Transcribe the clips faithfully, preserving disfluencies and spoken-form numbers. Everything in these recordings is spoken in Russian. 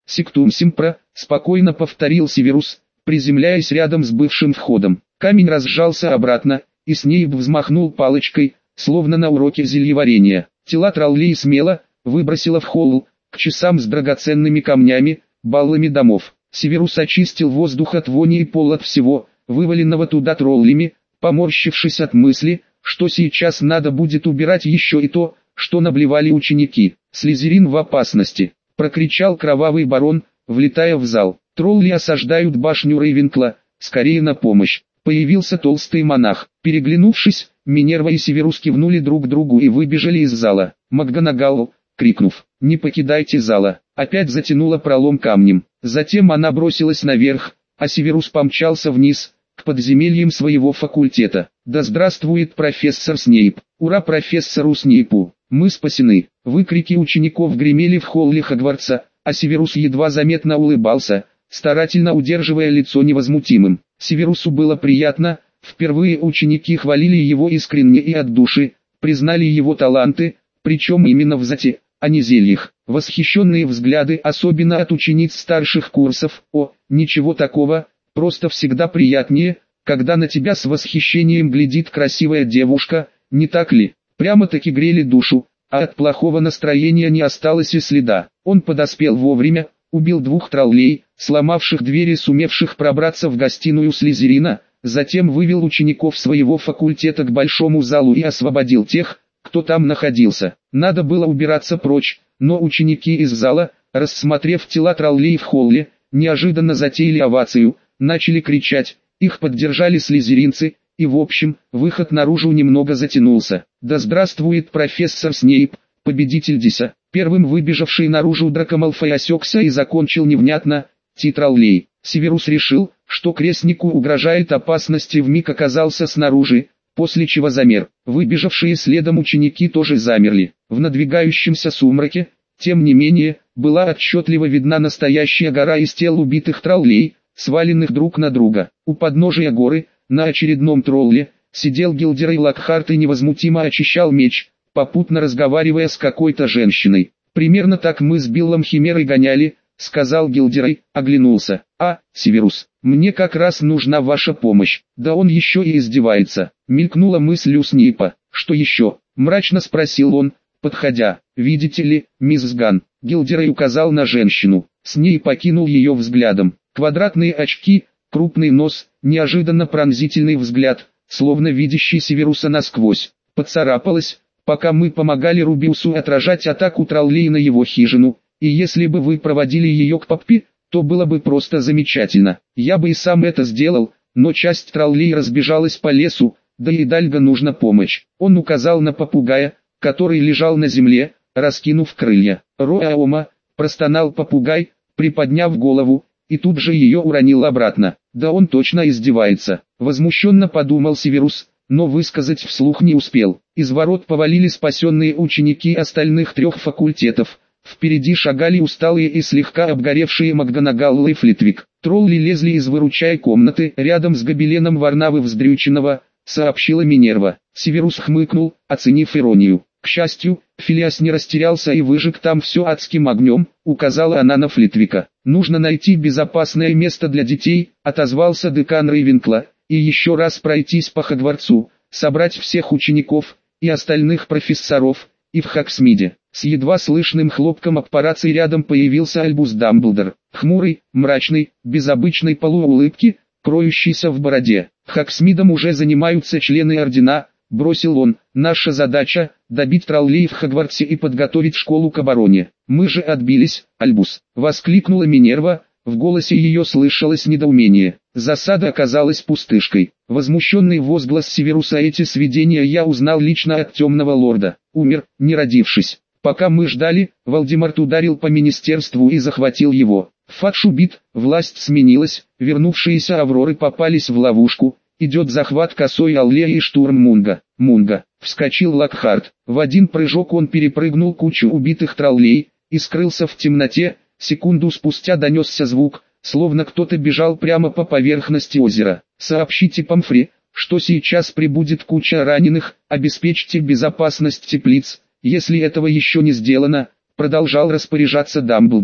«Сектум Симпра», — спокойно повторил Северус, приземляясь рядом с бывшим входом. Камень разжался обратно, и Снейп взмахнул палочкой, словно на уроке зельеварения. Тела троллей смело выбросило в холл, к часам с драгоценными камнями, баллами домов. Северус очистил воздух от вони и пол от всего, вываленного туда троллями, поморщившись от мысли, что сейчас надо будет убирать еще и то, что наблевали ученики. «Слизерин в опасности!» — прокричал кровавый барон, влетая в зал. «Тролли осаждают башню Рейвенкла, скорее на помощь!» Появился толстый монах. Переглянувшись, Минерва и Северус кивнули друг другу и выбежали из зала. МакГонагал, крикнув «Не покидайте зала!», опять затянула пролом камнем. Затем она бросилась наверх, а Северус помчался вниз, к подземельям своего факультета. «Да здравствует профессор Снейп! Ура профессору Снейпу! Мы спасены!» Выкрики учеников гремели в холле Хогвартса, а Северус едва заметно улыбался, старательно удерживая лицо невозмутимым. Северусу было приятно, впервые ученики хвалили его искренне и от души, признали его таланты, причем именно в зате, а не зельях. Восхищенные взгляды, особенно от учениц старших курсов, «О, ничего такого, просто всегда приятнее, когда на тебя с восхищением глядит красивая девушка, не так ли?» Прямо-таки грели душу, а от плохого настроения не осталось и следа. Он подоспел вовремя, убил двух троллей, сломавших двери, сумевших пробраться в гостиную Слизерина, затем вывел учеников своего факультета к большому залу и освободил тех, кто там находился. Надо было убираться прочь, но ученики из зала, рассмотрев тела троллей в холле, неожиданно затеяли овацию, начали кричать, их поддержали слизеринцы, и в общем, выход наружу немного затянулся. «Да здравствует профессор Снейп, победитель Диса!» Первым выбежавший наружу Драко Малфой осекся и закончил невнятно: «Ти троллей». Северус решил, что крестнику угрожает опасность, и вмиг оказался снаружи, после чего замер. Выбежавшие следом ученики тоже замерли. В надвигающемся сумраке, тем не менее, была отчетливо видна настоящая гора из тел убитых троллей, сваленных друг на друга. У подножия горы, на очередном тролле, сидел Гилдерей Локхарт и невозмутимо очищал меч, попутно разговаривая с какой-то женщиной. «Примерно так мы с Биллом Химерой гоняли», — сказал Гилдерей, оглянулся. «А, Северус, мне как раз нужна ваша помощь». «Да он еще и издевается», — мелькнула мысль у Снейпа. «Что еще?» — мрачно спросил он, подходя. «Видите ли, мисс Ган», — Гилдерей указал на женщину. Снейп покинул ее взглядом. Квадратные очки, крупный нос, неожиданно пронзительный взгляд, словно видящий Северуса насквозь. «Поцарапалась, пока мы помогали Рубиусу отражать атаку троллей на его хижину, и если бы вы проводили ее к Поппи, то было бы просто замечательно. Я бы и сам это сделал, но часть троллей разбежалась по лесу, да и Дальго нужна помощь». Он указал на попугая, который лежал на земле, раскинув крылья. «Роаома», — простонал попугай, приподняв голову, и тут же ее уронил обратно. «Да он точно издевается», — возмущенно подумал Северус, но высказать вслух не успел. Из ворот повалили спасенные ученики остальных трех факультетов. Впереди шагали усталые и слегка обгоревшие МакГонагал и Флитвик. Тролли лезли из выручай комнаты рядом с гобеленом Варнавы Вздрюченного, сообщила Минерва. Северус хмыкнул, оценив иронию. К счастью, Филиас не растерялся и выжег там все адским огнем, указала она на Флитвика. «Нужно найти безопасное место для детей», — отозвался декан Рейвенкла, «и еще раз пройтись по Хогвартсу, собрать всех учеников и остальных профессоров, и в Хоксмиде». С едва слышным хлопком аппарации рядом появился Альбус Дамблдор, хмурый, мрачный, без обычной полуулыбки, кроющийся в бороде. «Хоксмидом уже занимаются члены Ордена», — бросил он. «Наша задача — добить троллей в Хогвартсе и подготовить школу к обороне». «Мы же отбились, Альбус!» — воскликнула Минерва, в голосе ее слышалось недоумение. Засада оказалась пустышкой. Возмущенный возглас Северуса: «Эти сведения я узнал лично от темного лорда. Умер, не родившись. Пока мы ждали, Волдеморт ударил по министерству и захватил его. Фадж убит, власть сменилась, вернувшиеся Авроры попались в ловушку. Идет захват Косой Аллеи и штурм Мунга». «Мунга!» — вскочил Локхарт. В один прыжок он перепрыгнул кучу убитых троллей и скрылся в темноте. Секунду спустя донесся звук, словно кто-то бежал прямо по поверхности озера. «Сообщите Помфри, что сейчас прибудет куча раненых, обеспечьте безопасность теплиц. Если этого еще не сделано», — продолжал распоряжаться Дамблдор.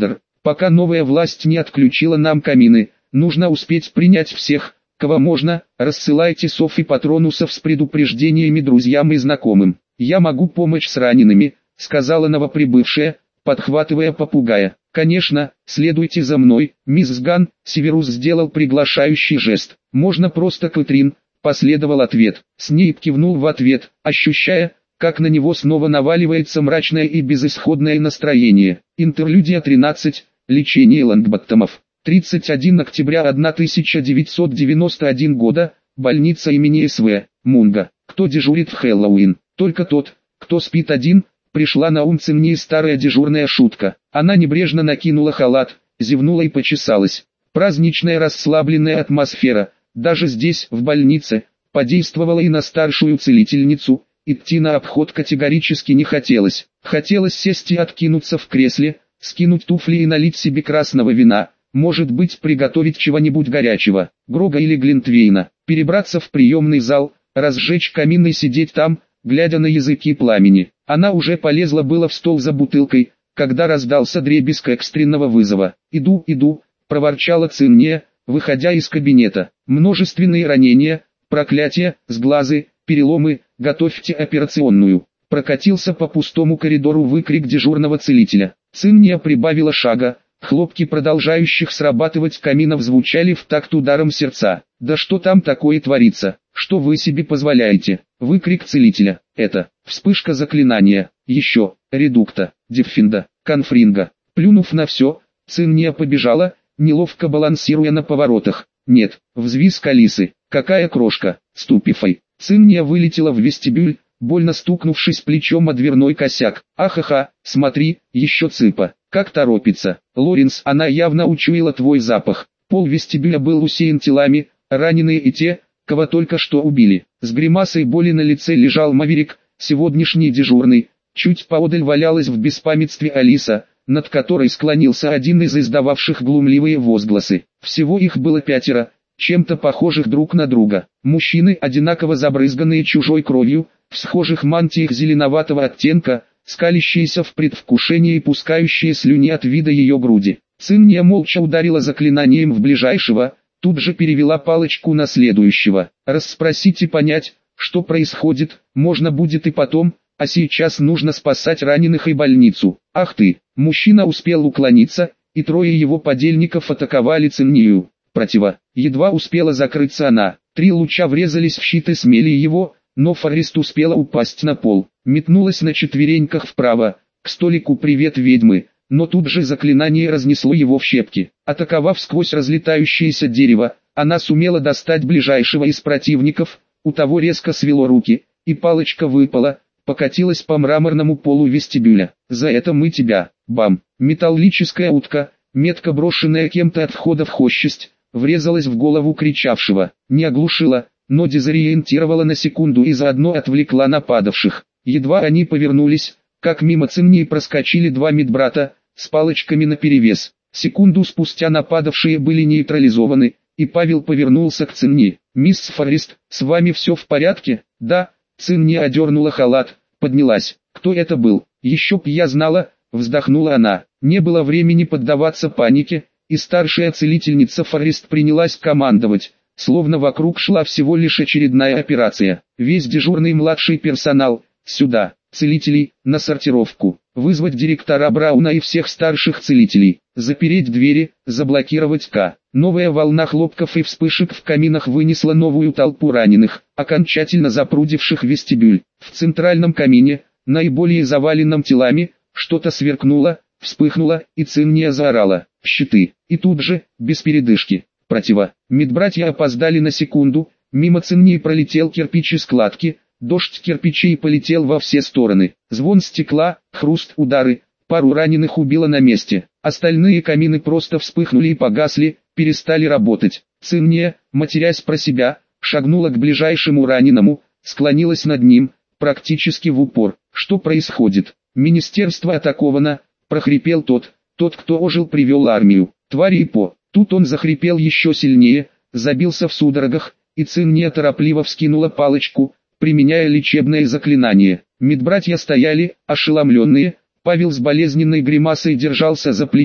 Пока новая власть не отключила нам камины, нужно успеть принять всех, кого можно. Рассылайте сов и патронусов с предупреждениями друзьям и знакомым. Я могу помочь с ранеными, сказала новоприбывшая, подхватывая попугая. Конечно, следуйте за мной, мисс Ган. Северус сделал приглашающий жест. Можно просто Кэтрин, последовал ответ. Снейп кивнул в ответ, ощущая, как на него снова наваливается мрачное и безысходное настроение. Интерлюдия тринадцать. Лечение Лонгботтомов. тридцать первого октября тысяча девятьсот девяносто первого года. Больница имени С В Мунга. Кто дежурит в Хэллоуин? Только тот, кто спит один. Пришла на ум Цинни старая дежурная шутка. Она небрежно накинула халат, зевнула и почесалась. Праздничная расслабленная атмосфера, даже здесь, в больнице, подействовала и на старшую целительницу. Идти на обход категорически не хотелось. Хотелось сесть и откинуться в кресле, скинуть туфли и налить себе красного вина, может быть приготовить чего-нибудь горячего, Грога или Глинтвейна, перебраться в приемный зал, разжечь камин и сидеть там, глядя на языки пламени. Она уже полезла было в стол за бутылкой, когда раздался дребезг экстренного вызова. «Иду, иду», — проворчала Цинния, выходя из кабинета. «Множественные ранения, проклятия, сглазы, переломы, готовьте операционную». Прокатился по пустому коридору выкрик дежурного целителя. Цинния прибавила шага, хлопки продолжающих срабатывать каминов звучали в такт ударом сердца. «Да что там такое творится? Что вы себе позволяете?» Выкрик целителя. Это вспышка заклинания, еще, редукта, диффинда, конфринга. Плюнув на все, Цинния побежала, неловко балансируя на поворотах. Нет, взвизг Алисы. Какая крошка, ступифай. Цинния вылетела в вестибюль, больно стукнувшись плечом о дверной косяк. Ахаха, смотри, еще цыпа, как торопится. Лоренс, она явно учуяла твой запах. Пол вестибюля был усеян телами, раненые и те, кого только что убили. С гримасой боли на лице лежал Маверик, сегодняшний дежурный. Чуть поодаль валялась в беспамятстве Алиса, над которой склонился один из издававших глумливые возгласы. Всего их было пятеро, чем-то похожих друг на друга. Мужчины, одинаково забрызганные чужой кровью, в схожих мантиях зеленоватого оттенка, скалящиеся в предвкушении и пускающие слюни от вида ее груди. Цинния молча ударила заклинанием в ближайшего, тут же перевела палочку на следующего. Расспросить и понять, что происходит, можно будет и потом, а сейчас нужно спасать раненых и больницу. Ах ты, мужчина успел уклониться, и трое его подельников атаковали Циннию. Протива, едва успела закрыться она. Три луча врезались в щит и смели его, но Форест успела упасть на пол. Метнулась на четвереньках вправо, к столику «Привет, ведьмы», но тут же заклинание разнесло его в щепки. Атаковав сквозь разлетающееся дерево, она сумела достать ближайшего из противников, у того резко свело руки, и палочка выпала, покатилась по мраморному полу вестибюля. «За это мы тебя, бам!» Металлическая утка, метко брошенная кем-то от входа в хощесть, врезалась в голову кричавшего, не оглушила, но дезориентировала на секунду и заодно отвлекла нападавших. Едва они повернулись, как мимо Циннии проскочили два медбрата, с палочками наперевес. Секунду спустя нападавшие были нейтрализованы, и Павел повернулся к Цинни. «Мисс Форест, с вами все в порядке?» «Да». Цинни одернула халат, поднялась. «Кто это был?» «Еще б я знала», вздохнула она. Не было времени поддаваться панике, и старшая целительница Форест принялась командовать, словно вокруг шла всего лишь очередная операция. Весь дежурный младший персонал, сюда, целителей, на сортировку, вызвать директора Брауна и всех старших целителей, запереть двери, заблокировать К. Новая волна хлопков и вспышек в каминах вынесла новую толпу раненых, окончательно запрудивших вестибюль. В центральном камине, наиболее заваленном телами, что-то сверкнуло, вспыхнуло, и Цинния заорала: «Щиты!» И тут же, без передышки, протива. Медбратья опоздали на секунду, мимо Циннии пролетел кирпич из кладки, дождь кирпичей полетел во все стороны. Звон стекла, хруст, удары, пару раненых убило на месте. Остальные камины просто вспыхнули и погасли, перестали работать. Цинния, матерясь про себя, шагнула к ближайшему раненому, склонилась над ним, практически в упор. «Что происходит?» «Министерство атаковано», — прохрипел тот, тот, кто ожил, привел армию. «Твари и по». Тут он захрипел еще сильнее, забился в судорогах, и Цинния торопливо вскинула палочку, применяя лечебное заклинание. Медбратья стояли, ошеломленные, Павел с болезненной гримасой держался за плечо,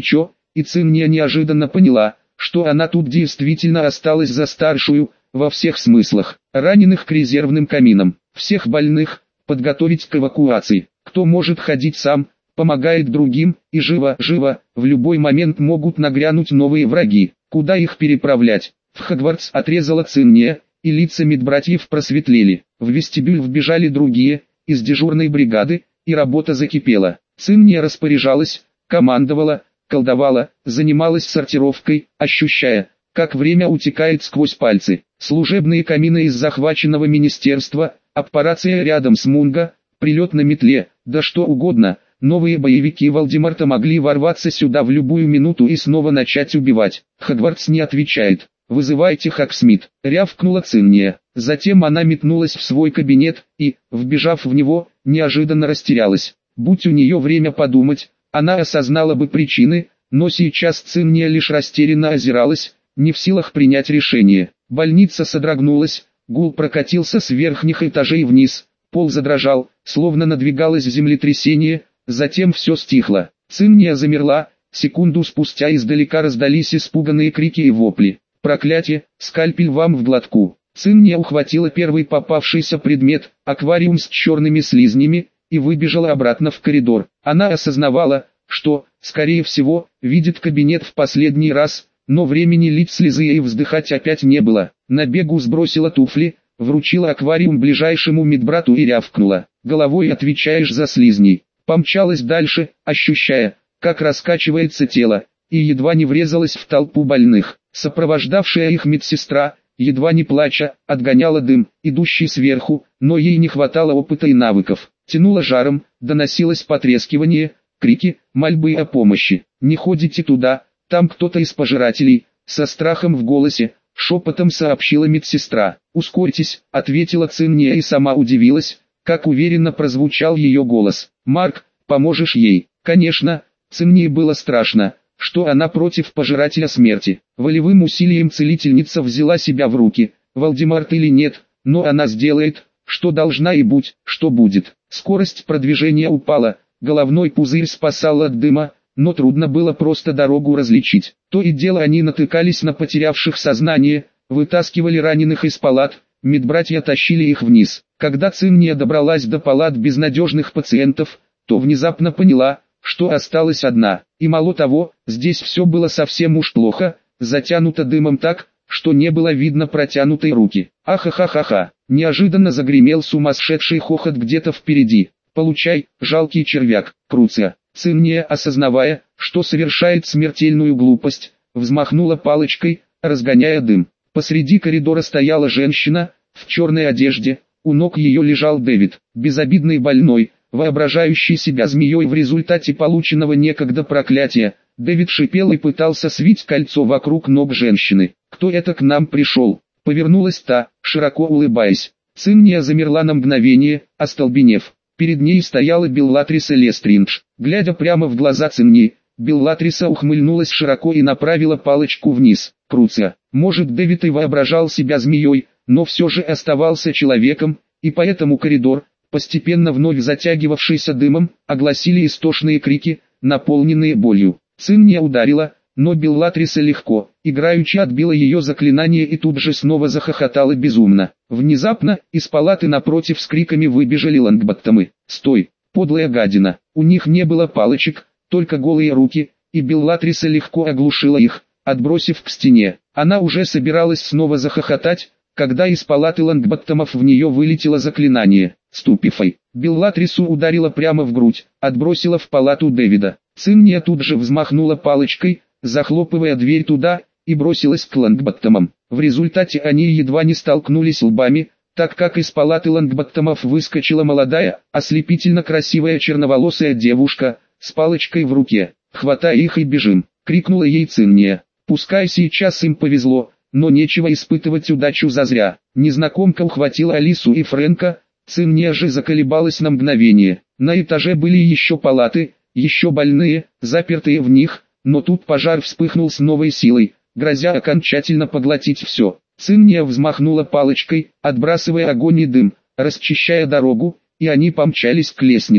и Цинния неожиданно поняла, что она тут действительно осталась за старшую, во всех смыслах. Раненых к резервным каминам, всех больных подготовить к эвакуации. Кто может ходить сам, помогает другим, и живо, живо, в любой момент могут нагрянуть новые враги. Куда их переправлять? В Хогвартс отрезала Цинния, и лица медбратьев просветлели. В вестибюль вбежали другие, из дежурной бригады, и работа закипела. Цинния распоряжалась, командовала, колдовала, занималась сортировкой, ощущая, как время утекает сквозь пальцы. Служебные камины из захваченного министерства, аппарация рядом с Мунго, прилет на метле, да что угодно. Новые боевики Волдеморта могли ворваться сюда в любую минуту и снова начать убивать. Хогвартс не отвечает. «Вызывайте Хоксмит», — рявкнула Цинния. Затем она метнулась в свой кабинет и, вбежав в него, неожиданно растерялась. Будь у нее время подумать, она осознала бы причины, но сейчас Цинния лишь растерянно озиралась, не в силах принять решение. Больница содрогнулась, гул прокатился с верхних этажей вниз, пол задрожал, словно надвигалось землетрясение, затем все стихло. Цинния замерла, секунду спустя издалека раздались испуганные крики и вопли. «Проклятие, скальпель вам в глотку!» Цинния ухватила первый попавшийся предмет, аквариум с черными слизнями, и выбежала обратно в коридор. Она осознавала, что, скорее всего, видит кабинет в последний раз, но времени лить слезы и вздыхать опять не было. На бегу сбросила туфли, вручила аквариум ближайшему медбрату и рявкнула: «Головой отвечаешь за слизней». Помчалась дальше, ощущая, как раскачивается тело, и едва не врезалась в толпу больных. Сопровождавшая их медсестра, едва не плача, отгоняла дым, идущий сверху, но ей не хватало опыта и навыков. Тянуло жаром, доносилось потрескивание, крики, мольбы о помощи. «Не ходите туда, там кто-то из пожирателей», со страхом в голосе, шепотом сообщила медсестра. «Ускорьтесь», — ответила Цинния и сама удивилась, как уверенно прозвучал ее голос. «Марк, поможешь ей?» Конечно, Циннии было страшно, что она против пожирателя смерти. Волевым усилием целительница взяла себя в руки. Волдеморт или нет, но она сделает, что должна, и будь, что будет. Скорость продвижения упала, головной пузырь спасал от дыма, но трудно было просто дорогу различить. То и дело они натыкались на потерявших сознание, вытаскивали раненых из палат, медбратья тащили их вниз. Когда Цинния добралась до палат безнадежных пациентов, то внезапно поняла, что осталась одна. И мало того, здесь все было совсем уж плохо, затянуто дымом так, что не было видно протянутой руки. Ахахахаха, неожиданно загремел сумасшедший хохот где-то впереди. «Получай, жалкий червяк, Круция». Цинния, осознавая, что совершает смертельную глупость, взмахнула палочкой, разгоняя дым. Посреди коридора стояла женщина, в черной одежде, у ног ее лежал Дэвид, безобидный больной, воображающий себя змеей в результате полученного некогда проклятия. Дэвид шипел и пытался свить кольцо вокруг ног женщины. «Кто это к нам пришел?» Повернулась та, широко улыбаясь. Цинния замерла на мгновение, остолбенев. Перед ней стояла Беллатриса Лестридж. Глядя прямо в глаза Циннии, Беллатриса ухмыльнулась широко и направила палочку вниз. «Круция». Может, Дэвид и воображал себя змеей, но все же оставался человеком, и поэтому коридор, постепенно вновь затягивавшийся дымом, огласили истошные крики, наполненные болью. Цинния ударила, но Беллатриса легко, играючи отбила ее заклинание и тут же снова захохотала безумно. Внезапно, из палаты напротив с криками выбежали лонгботтомы. «Стой, подлая гадина!» У них не было палочек, только голые руки, и Беллатриса легко оглушила их, отбросив к стене. Она уже собиралась снова захохотать, когда из палаты лонгботтомов в нее вылетело заклинание. «Ступифай». Беллатрису ударила прямо в грудь, отбросила в палату Дэвида. Цинния тут же взмахнула палочкой, захлопывая дверь туда, и бросилась к лонгботтомам. В результате они едва не столкнулись лбами, так как из палаты лонгботтомов выскочила молодая, ослепительно красивая черноволосая девушка, с палочкой в руке. «Хватай их и бежим», — крикнула ей Цинния. Пускай сейчас им повезло, но нечего испытывать удачу зазря. Незнакомка ухватила Алису и Фрэнка, Цинния же заколебалась на мгновение. На этаже были еще палаты, еще больные, запертые в них, но тут пожар вспыхнул с новой силой, грозя окончательно поглотить все. Цинния взмахнула палочкой, отбрасывая огонь и дым, расчищая дорогу, и они помчались к лестнице.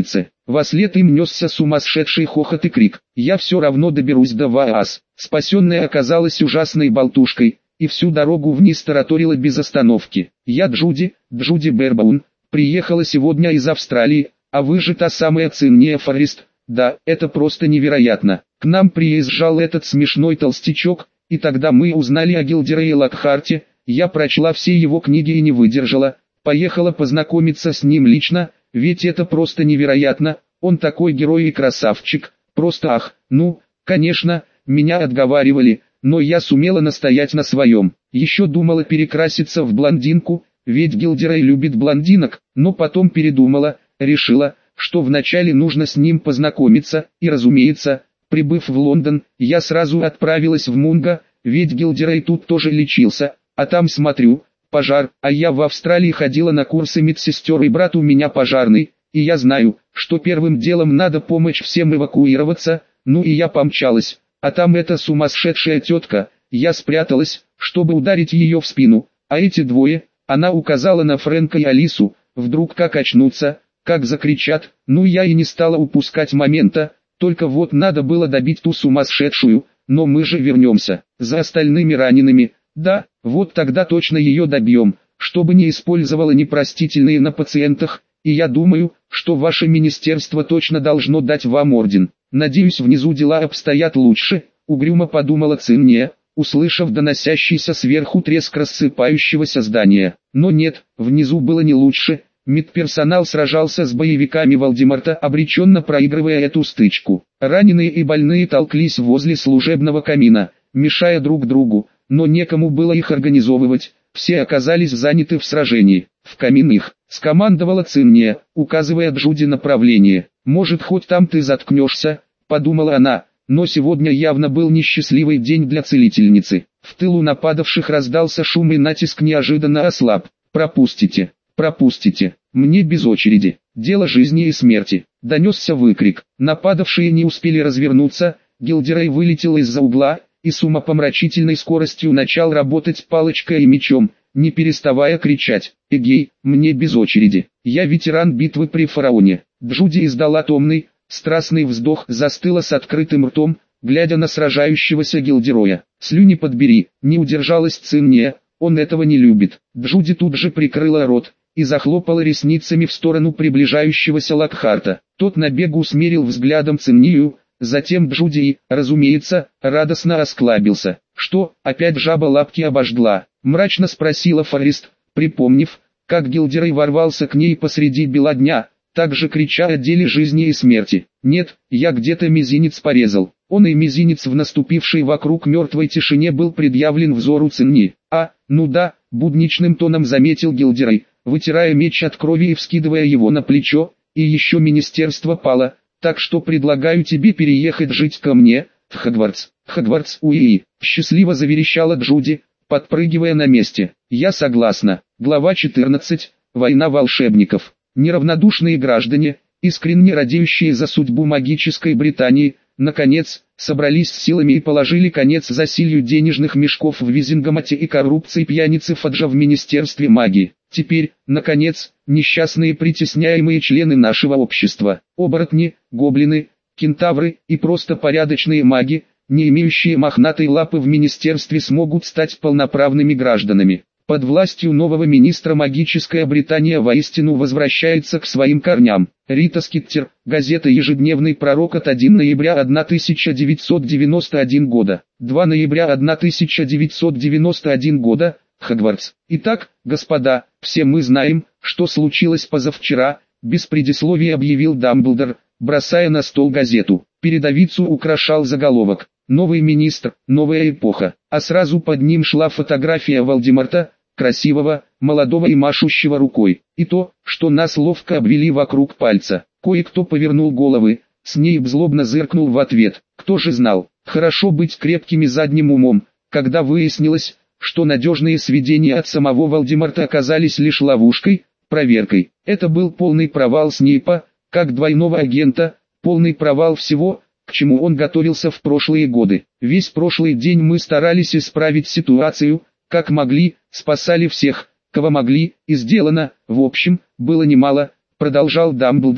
Вослед им несся сумасшедший хохот и крик. Я все равно доберусь до Ваас. Спасенная оказалась ужасной болтушкой, и всю дорогу вниз тараторила без остановки. Я Джуди, Джуди Бербаун, приехала сегодня из Австралии, а вы же та самая Цинния Форест. Да, это просто невероятно. К нам приезжал этот смешной толстячок, и тогда мы узнали о Гилдерее Локхарте. Я прочла все его книги и не выдержала. Поехала познакомиться с ним лично, ведь это просто невероятно. Он такой герой и красавчик. Просто ах, ну, конечно, меня отговаривали, но я сумела настоять на своем. Еще думала перекраситься в блондинку, ведь Гилдерей любит блондинок, но потом передумала, решила, что вначале нужно с ним познакомиться, и разумеется, прибыв в Лондон, я сразу отправилась в Мунго, ведь Гилдерей тут тоже лечился, а там смотрю, пожар, а я в Австралии ходила на курсы медсестер и брат у меня пожарный, и я знаю, что первым делом надо помочь всем эвакуироваться, ну и я помчалась, а там эта сумасшедшая тетка, я спряталась, чтобы ударить ее в спину, а эти двое, она указала на Фрэнка и Алису, вдруг как очнутся, как закричат, ну я и не стала упускать момента, только вот надо было добить ту сумасшедшую, но мы же вернемся, за остальными ранеными, да, вот тогда точно ее добьем, чтобы не использовала непростительные на пациентах, и я думаю, что ваше министерство точно должно дать вам орден. Надеюсь, внизу дела обстоят лучше, угрюмо подумала Цинния, услышав доносящийся сверху треск рассыпающегося здания. Но нет, внизу было не лучше. Медперсонал сражался с боевиками Волдемарта, обреченно проигрывая эту стычку. Раненые и больные толклись возле служебного камина, мешая друг другу, но некому было их организовывать, все оказались заняты в сражении. В камин их скомандовала Цинния, указывая Джуди направление. «Может, хоть там ты заткнешься», — подумала она, но сегодня явно был несчастливый день для целительницы. В тылу нападавших раздался шум и натиск неожиданно ослаб. «Пропустите! Пропустите! Мне без очереди! Дело жизни и смерти!» Донесся выкрик. Нападавшие не успели развернуться, Гилдерей вылетел из-за угла, и с умопомрачительной скоростью начал работать палочкой и мечом, не переставая кричать: «Эгей, мне без очереди! Я ветеран битвы при Фараоне!» Джуди издала томный, страстный вздох, застыла с открытым ртом, глядя на сражающегося Гилдероя. «Слюни подбери!» Не удержалась Цинния, он этого не любит. Джуди тут же прикрыла рот и захлопала ресницами в сторону приближающегося Локхарта. Тот на бегу смерил взглядом Циннию, затем Джуди и, разумеется, радостно осклабился. «Что, опять жаба лапки обожгла?» — мрачно спросила Форест, припомнив, как Гилдерей ворвался к ней посреди бела дня, также крича о деле жизни и смерти. «Нет, я где-то мизинец порезал». Он и мизинец в наступившей вокруг мертвой тишине был предъявлен взору Цинни. «А, ну да», — будничным тоном заметил Гилдерей, вытирая меч от крови и вскидывая его на плечо, «и еще министерство пало, так что предлагаю тебе переехать жить ко мне, в Хогвартс». «Хогвартс, уи!» — счастливо заверещала Джуди, подпрыгивая на месте. «Я согласна». Глава четырнадцать. Война волшебников. Неравнодушные граждане, искренне радеющие за судьбу магической Британии, наконец, собрались с силами и положили конец засилью денежных мешков в Визингамате и коррупции пьяницы Фаджа в Министерстве магии. Теперь, наконец, несчастные притесняемые члены нашего общества, оборотни, гоблины, кентавры и просто порядочные маги, не имеющие мохнатой лапы в министерстве, смогут стать полноправными гражданами. Под властью нового министра магическая Британия воистину возвращается к своим корням. Рита Скиттер, газета «Ежедневный пророк» от первого ноября тысяча девятьсот девяносто первого года, второго ноября тысяча девятьсот девяносто первого года, Хогвартс. Итак, господа, все мы знаем, что случилось позавчера, без предисловия объявил Дамблдор, бросая на стол газету. Передовицу украшал заголовок: «Новый министр, новая эпоха», а сразу под ним шла фотография Волдемарта, красивого, молодого и машущего рукой. И то, что нас ловко обвели вокруг пальца. Кое-кто повернул головы, Снейп злобно зыркнул в ответ. Кто же знал, хорошо быть крепкими задним умом, когда выяснилось, что надежные сведения от самого Волдемарта оказались лишь ловушкой, проверкой. Это был полный провал Снейпа, как двойного агента, полный провал всего, к чему он готовился в прошлые годы. Весь прошлый день мы старались исправить ситуацию, как могли, спасали всех, кого могли, и сделано, в общем, было немало, продолжал Дамблдор,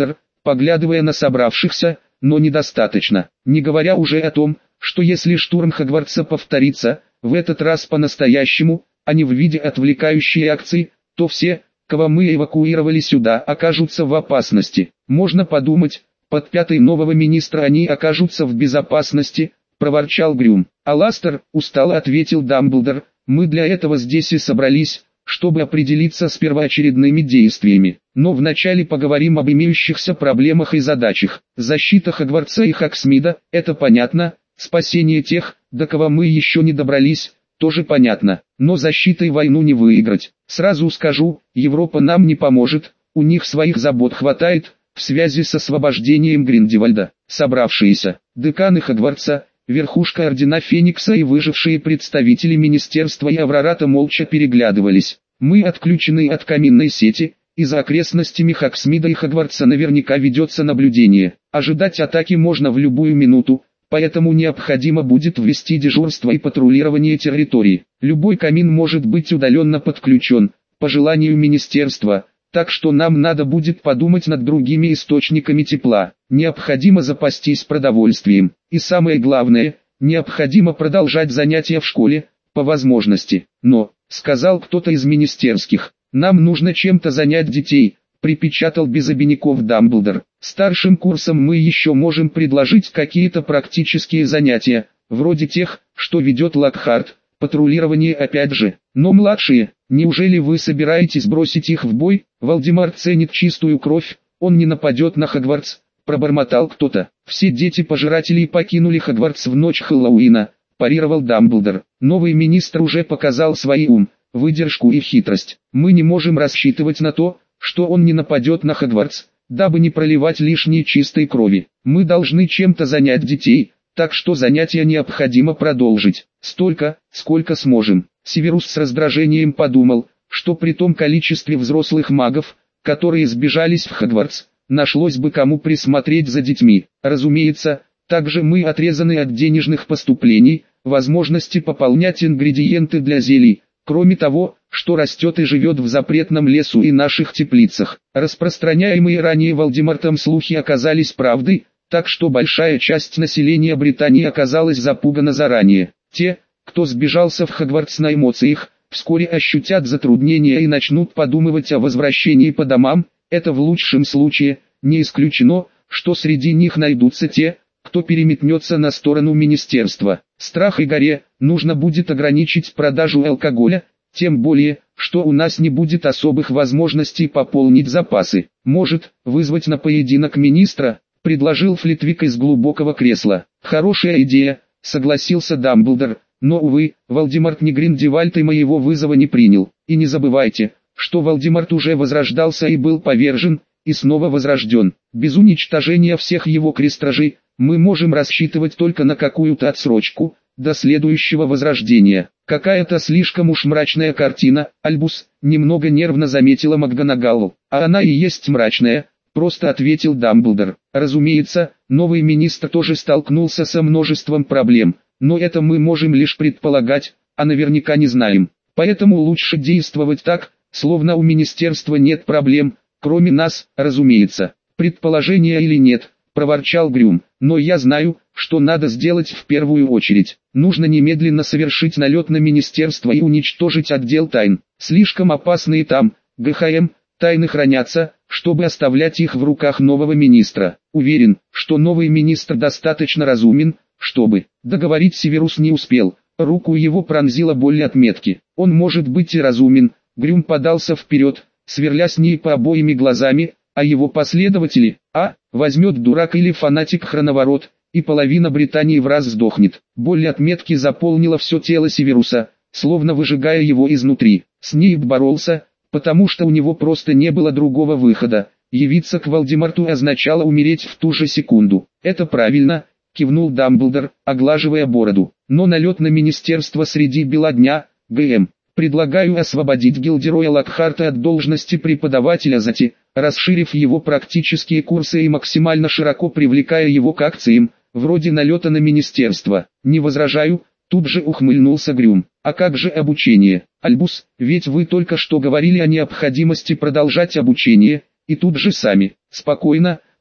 поглядывая на собравшихся, но недостаточно. Не говоря уже о том, что если штурм Хогвартса повторится, в этот раз по-настоящему, а не в виде отвлекающей акции, то все, кого мы эвакуировали сюда, окажутся в опасности. Можно подумать, под пятой нового министра они окажутся в безопасности, проворчал Грюм. «Аластер», устало ответил Дамблдор, — «мы для этого здесь и собрались, чтобы определиться с первоочередными действиями. Но вначале поговорим об имеющихся проблемах и задачах. Защита Хогвартса и Хоксмида – это понятно, спасение тех, до кого мы еще не добрались, тоже понятно. Но защитой войну не выиграть. Сразу скажу, Европа нам не поможет, у них своих забот хватает, в связи с освобождением Гриндевальда. Собравшиеся, деканы Хогвартса, верхушка Ордена Феникса и выжившие представители Министерства и Аврората молча переглядывались. Мы отключены от каминной сети, и за окрестностями Хоксмида и Хогвартса наверняка ведется наблюдение. Ожидать атаки можно в любую минуту, поэтому необходимо будет ввести дежурство и патрулирование территории. Любой камин может быть удаленно подключен, по желанию Министерства, так что нам надо будет подумать над другими источниками тепла. Необходимо запастись продовольствием. И самое главное, необходимо продолжать занятия в школе, по возможности. Но, сказал кто-то из министерских, нам нужно чем-то занять детей, припечатал без обиняков Дамблдор. Старшим курсом мы еще можем предложить какие-то практические занятия, вроде тех, что ведет Локхарт, патрулирование опять же. Но младшие, неужели вы собираетесь бросить их в бой? Волдемар ценит чистую кровь, он не нападет на Хогвартс, пробормотал кто-то. Все дети-пожирателей покинули Хогвартс в ночь Хэллоуина, парировал Дамблдор. Новый министр уже показал свой ум, выдержку и хитрость. Мы не можем рассчитывать на то, что он не нападет на Хогвартс, дабы не проливать лишней чистой крови. Мы должны чем-то занять детей, так что занятия необходимо продолжить. Столько, сколько сможем. Северус с раздражением подумал, что при том количестве взрослых магов, которые сбежались в Хогвартс, нашлось бы кому присмотреть за детьми. Разумеется, также мы отрезаны от денежных поступлений, возможности пополнять ингредиенты для зелий, кроме того, что растет и живет в запретном лесу и наших теплицах. Распространяемые ранее Волдемортом слухи оказались правдой, так что большая часть населения Британии оказалась запугана заранее. Те, кто сбежался в Хогвартс на эмоциях, вскоре ощутят затруднения и начнут подумывать о возвращении по домам. Это в лучшем случае. Не исключено, что среди них найдутся те, кто переметнется на сторону министерства. Страх и горе, нужно будет ограничить продажу алкоголя, тем более, что у нас не будет особых возможностей пополнить запасы. Может, вызвать на поединок министра, предложил Флитвик из глубокого кресла. Хорошая идея, согласился Дамблдор, но, увы, Волдеморт не Гриндевальд и моего вызова не принял. И не забывайте, что Волдеморт уже возрождался и был повержен, и снова возрожден. Без уничтожения всех его крестражей, мы можем рассчитывать только на какую-то отсрочку, до следующего возрождения. Какая-то слишком уж мрачная картина, Альбус, немного нервно заметила МакГонагал. А она и есть мрачная, просто ответил Дамблдор. Разумеется, новый министр тоже столкнулся со множеством проблем, но это мы можем лишь предполагать, а наверняка не знаем. Поэтому лучше действовать так, словно у министерства нет проблем, кроме нас, разумеется. Предположение или нет, проворчал Грюм, но я знаю, что надо сделать в первую очередь. Нужно немедленно совершить налет на министерство и уничтожить отдел тайн. Слишком опасные там, ГХМ, тайны хранятся, чтобы оставлять их в руках нового министра. Уверен, что новый министр достаточно разумен, чтобы... Договорить Северус не успел, руку его пронзила боль от метки. Он может быть и разумен. Грюм подался вперед, сверля с ней по обоими глазами, а его последователи, а, возьмет дурак или фанатик-хроноворот, и половина Британии в раз сдохнет. Боль от метки заполнила все тело Северуса, словно выжигая его изнутри. Снейп боролся, потому что у него просто не было другого выхода. Явиться к Волдеморту означало умереть в ту же секунду. Это правильно, кивнул Дамблдор, оглаживая бороду. Но налет на министерство среди бела дня, ГМ. Предлагаю освободить Гилдероя Локхарта от должности преподавателя ЗАТИ, расширив его практические курсы и максимально широко привлекая его к акциям, вроде налета на министерство. Не возражаю, тут же ухмыльнулся Грюм. А как же обучение? Альбус, ведь вы только что говорили о необходимости продолжать обучение, и тут же сами. Спокойно,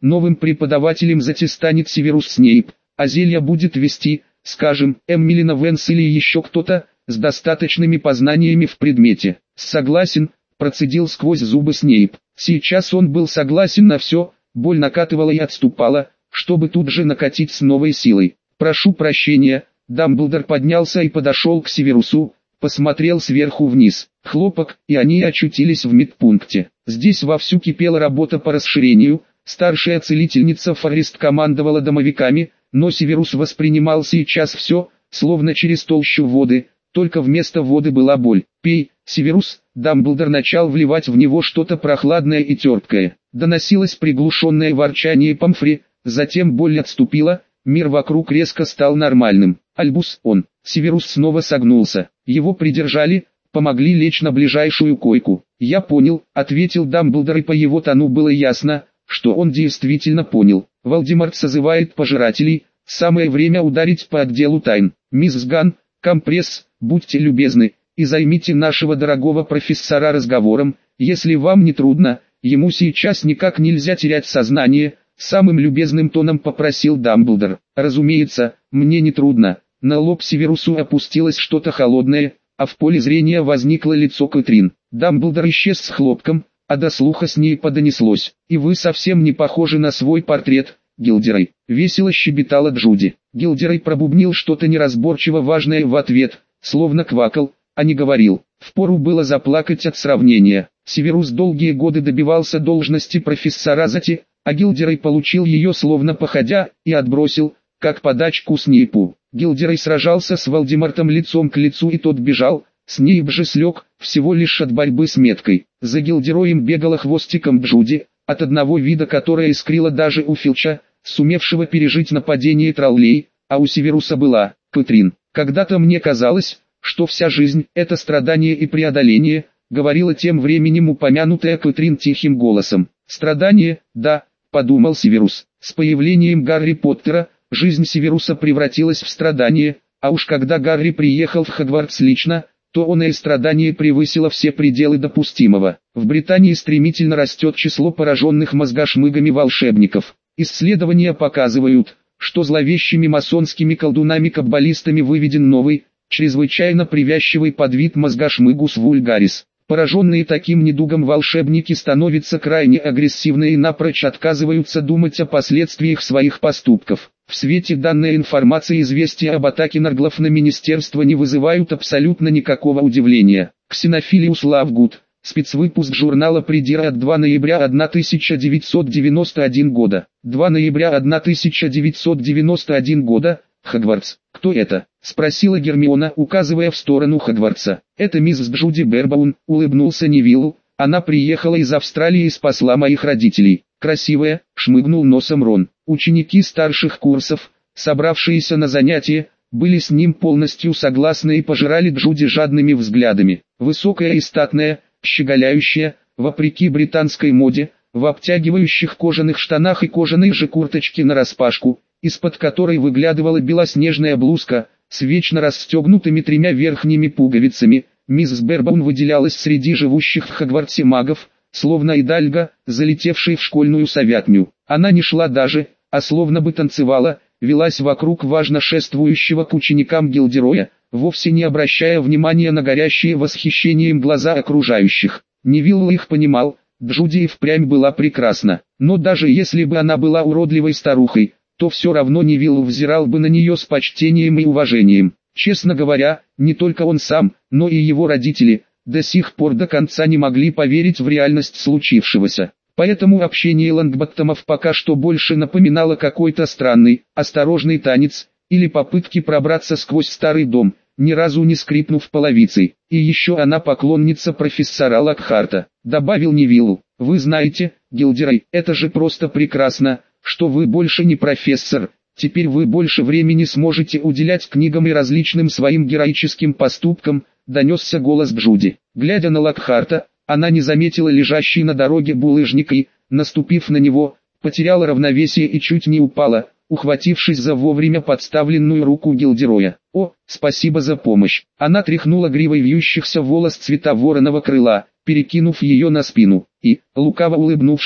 новым преподавателем затем станет Северус Снейп, а зелья будет вести, скажем, Эмили Венс или еще кто-то, с достаточными познаниями в предмете. Согласен, процедил сквозь зубы Снейп. Сейчас он был согласен на все, боль накатывала и отступала, чтобы тут же накатить с новой силой. «Прошу прощения», Дамблдор поднялся и подошел к Северусу, посмотрел сверху вниз. Хлопок, и они очутились в медпункте. Здесь вовсю кипела работа по расширению, старшая целительница Форест командовала домовиками, но Северус воспринимал сейчас все, словно через толщу воды, только вместо воды была боль. «Пей, Северус», Дамблдор начал вливать в него что-то прохладное и терпкое. Доносилось приглушенное ворчание Помфри, затем боль отступила, мир вокруг резко стал нормальным. «Альбус, он». Северус снова согнулся. Его придержали, помогли лечь на ближайшую койку. «Я понял», — ответил Дамблдор, и по его тону было ясно, что он действительно понял. «Волдеморт созывает пожирателей, самое время ударить по отделу тайн. Мисс Ган, компресс, будьте любезны, и займите нашего дорогого профессора разговором, если вам не трудно, ему сейчас никак нельзя терять сознание», — самым любезным тоном попросил Дамблдор. «Разумеется, мне не трудно». На лоб Северусу опустилось что-то холодное, а в поле зрения возникло лицо Кэтрин. Дамблдор исчез с хлопком, а до слуха с ней подонеслось. «И вы совсем не похожи на свой портрет, Гилдерой», — весело щебетала Джуди. Гилдерой пробубнил что-то неразборчиво важное в ответ, словно квакал, а не говорил. Впору было заплакать от сравнения. Северус долгие годы добивался должности профессора Зати, а Гилдерой получил ее словно походя, и отбросил, как подачку Снейпу. Гилдерой сражался с Волдемортом лицом к лицу, и тот бежал, Снейп же слег, всего лишь от борьбы с меткой. За Гилдероем бегала хвостиком Джуди, от одного вида которая искрила даже у Филча, сумевшего пережить нападение троллей, а у Северуса была Кэтрин. «Когда-то мне казалось, что вся жизнь – это страдание и преодоление», — говорила тем временем упомянутая Кэтрин тихим голосом. «Страдание, да», — подумал Северус. С появлением Гарри Поттера жизнь Северуса превратилась в страдание, а уж когда Гарри приехал в Хогвартс лично, то оное страдание превысило все пределы допустимого. В Британии стремительно растет число пораженных мозгошмыгами волшебников. Исследования показывают, что зловещими масонскими колдунами-каббалистами выведен новый, чрезвычайно привязчивый подвид мозгошмыгус вульгарис. Пораженные таким недугом волшебники становятся крайне агрессивны и напрочь отказываются думать о последствиях своих поступков. В свете данной информации известия об атаке Нарглов на министерство не вызывают абсолютно никакого удивления. Ксенофилиус Лавгуд, спецвыпуск журнала Придира от второго ноября тысяча девятьсот девяносто первого года. второго ноября тысяча девятьсот девяносто первого года, Хогвартс. «Кто это?» — спросила Гермиона, указывая в сторону Хогвартса. «Это мисс Джуди Бербаун», — улыбнулся Невиллу. «Она приехала из Австралии и спасла моих родителей». «Красивая», — шмыгнул носом Рон. Ученики старших курсов, собравшиеся на занятия, были с ним полностью согласны и пожирали Джуди жадными взглядами. Высокая и статная, щеголяющая, вопреки британской моде, в обтягивающих кожаных штанах и кожаной же курточке нараспашку, из-под которой выглядывала белоснежная блузка, с вечно расстегнутыми тремя верхними пуговицами, мисс Бербаун выделялась среди живущих в Хогвартсе магов, словно идальга, залетевшей в школьную совятню. Она не шла даже, а словно бы танцевала, велась вокруг важно шествующего к ученикам Гилдероя, вовсе не обращая внимания на горящие восхищением глаза окружающих. Невилл их понимал, Джуди и впрямь была прекрасна, но даже если бы она была уродливой старухой, то все равно Невилл взирал бы на нее с почтением и уважением. Честно говоря, не только он сам, но и его родители, до сих пор до конца не могли поверить в реальность случившегося. Поэтому общение Лонгботтомов пока что больше напоминало какой-то странный, осторожный танец, или попытки пробраться сквозь старый дом, ни разу не скрипнув половицей. И еще она поклонница профессора Локхарта, добавил Невиллу. «Вы знаете, Гилдерой, это же просто прекрасно, что вы больше не профессор, теперь вы больше времени сможете уделять книгам и различным своим героическим поступкам», донесся голос Джуди. Глядя на Локхарта, она не заметила лежащий на дороге булыжник и, наступив на него, потеряла равновесие и чуть не упала, ухватившись за вовремя подставленную руку Гилдероя. «О, спасибо за помощь!» Она тряхнула гривой вьющихся волос цвета вороного крыла, перекинув ее на спину, и, лукаво улыбнувшись,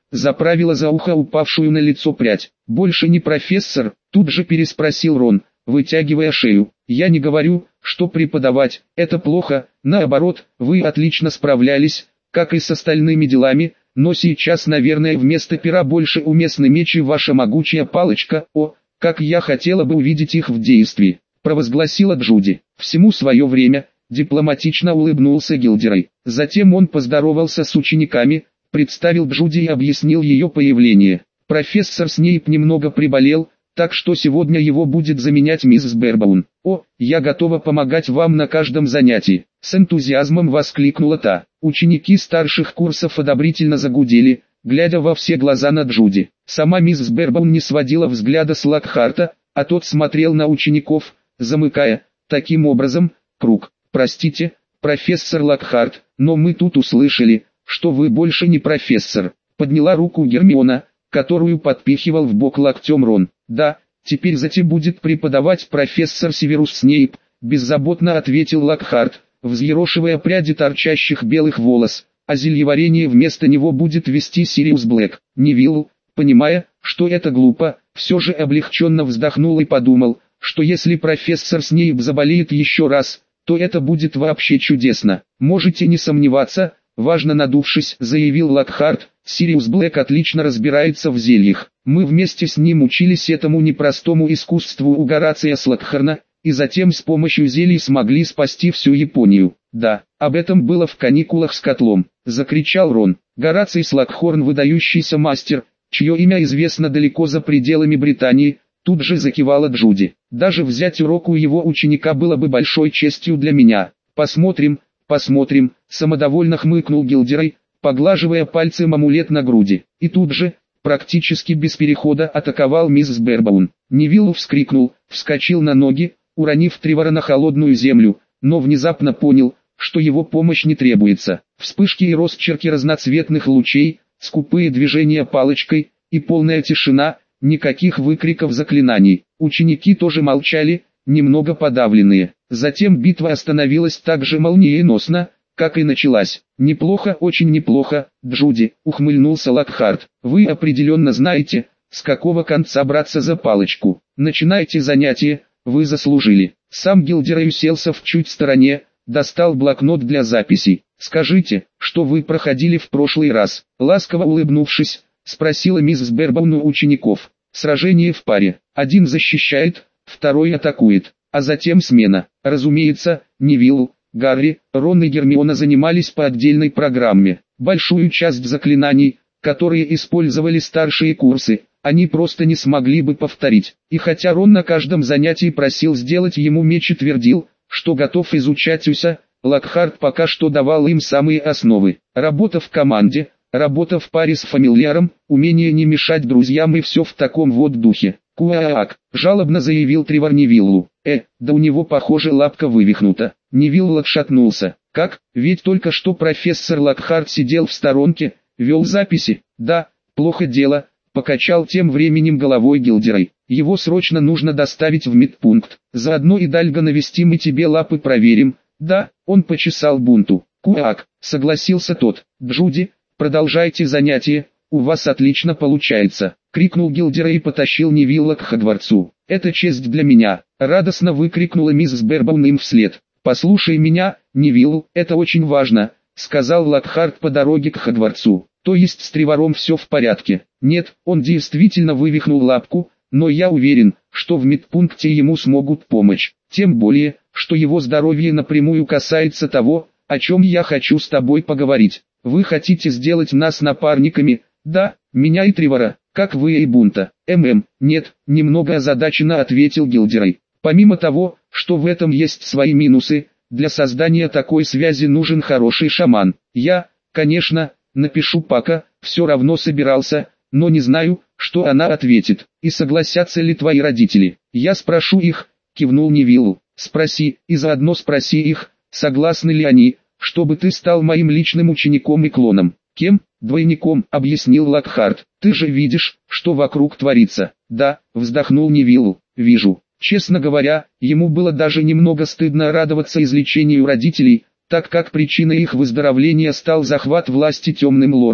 заправила за ухо упавшую на лицо прядь. «Больше не профессор?» — тут же переспросил Рон, вытягивая шею. «Я не говорю, что преподавать — это плохо, наоборот, вы отлично справлялись, как и с остальными делами, но сейчас, наверное, вместо пера больше уместны меч и ваша могучая палочка. О, как я хотела бы увидеть их в действии!» — провозгласила Джуди. «Всему свое время», — дипломатично улыбнулся Гилдерой. Затем он поздоровался с учениками, представил Джуди и объяснил ее появление. Профессор Снейп немного приболел, так что сегодня его будет заменять мисс Бербаун. «О, я готова помогать вам на каждом занятии!» — с энтузиазмом воскликнула та. Ученики старших курсов одобрительно загудели, глядя во все глаза на Джуди. Сама мисс Бербаун не сводила взгляда с Локхарта, а тот смотрел на учеников, замыкая, таким образом, круг. «Простите, профессор Локхарт, но мы тут услышали, что вы больше не профессор», — подняла руку Гермиона, которую подпихивал в бок локтем Рон. «Да, теперь за тебя будет преподавать профессор Северус Снейп», — беззаботно ответил Локхарт, взъерошивая пряди торчащих белых волос, «а зельеварение вместо него будет вести Сириус Блэк». Невилл, понимая, что это глупо, все же облегченно вздохнул и подумал, что если профессор Снейп заболеет еще раз, то это будет вообще чудесно. «Можете не сомневаться», — важно надувшись, заявил Локхарт, «Сириус Блэк отлично разбирается в зельях. Мы вместе с ним учились этому непростому искусству у Горация Слокхорна, и затем с помощью зелий смогли спасти всю Японию». «Да, об этом было в каникулах с котлом», — закричал Рон. Гораций Слокхорн, выдающийся мастер, чье имя известно далеко за пределами Британии, тут же закивала Джуди. «Даже взять урок у его ученика было бы большой честью для меня. Посмотрим, посмотрим», — самодовольно хмыкнул Гилдерой, поглаживая пальцем амулет на груди. И тут же, практически без перехода, атаковал мисс Бербаун. Невилл вскрикнул, вскочил на ноги, уронив Тревора на холодную землю, но внезапно понял, что его помощь не требуется. Вспышки и росчерки разноцветных лучей, скупые движения палочкой и полная тишина, никаких выкриков заклинаний. Ученики тоже молчали, немного подавленные. Затем битва остановилась так же молниеносно, как и началась. «Неплохо, очень неплохо, Джуди», — ухмыльнулся Локхарт. «Вы определенно знаете, с какого конца браться за палочку. Начинайте занятие, вы заслужили». Сам Гилдерой уселся в чуть стороне, достал блокнот для записей. «Скажите, что вы проходили в прошлый раз?» Ласково улыбнувшись, спросила мисс Бербаун у учеников. «Сражение в паре. Один защищает, второй атакует, а затем смена». Разумеется, Невилл, Гарри, Рон и Гермиона занимались по отдельной программе. Большую часть заклинаний, которые использовали старшие курсы, они просто не смогли бы повторить. И хотя Рон на каждом занятии просил сделать ему меч и твердил, что готов изучать уся, Локхарт пока что давал им самые основы. Работа в команде, работа в паре с фамильяром, умение не мешать друзьям и все в таком вот духе. «Куаак», — жалобно заявил Тревор Невиллу. «Э, да у него, похоже, лапка вывихнута». Невилл отшатнулся. «Как? Ведь только что профессор Локхарт сидел в сторонке, вел записи». «Да, плохо дело», — покачал тем временем головой Гилдерой. «Его срочно нужно доставить в медпункт. Заодно и Дальга навестим и тебе лапы проверим». «Да», — он почесал Бунту. «Куак», — согласился тот. «Джуди, продолжайте занятие, у вас отлично получается», — крикнул Гилдерой и потащил Невилла к Хогвартсу. «Это честь для меня», — радостно выкрикнула мисс Бербаун им вслед. «Послушай меня, Невилл, это очень важно», — сказал Локхарт по дороге к Хогвартсу. «То есть с Тревором все в порядке?» «Нет, он действительно вывихнул лапку, но я уверен, что в медпункте ему смогут помочь. Тем более, что его здоровье напрямую касается того, о чем я хочу с тобой поговорить. Вы хотите сделать нас напарниками?» «Да, меня и Тревора, как вы и Бунта». «ММ, нет», — немного озадаченно ответил Гилдерой. «Помимо того, что в этом есть свои минусы, для создания такой связи нужен хороший шаман. Я, конечно, напишу Пака, все равно собирался, но не знаю, что она ответит, и согласятся ли твои родители». «Я спрошу их», — кивнул Невилл. «Спроси, и заодно спроси их, согласны ли они, чтобы ты стал моим личным учеником и клоном». «Кем?» «Двойником», — объяснил Локхарт. «Ты же видишь, что вокруг творится». «Да», — вздохнул Невилл, — «вижу». Честно говоря, ему было даже немного стыдно радоваться излечению родителей, так как причиной их выздоровления стал захват власти темным лордом.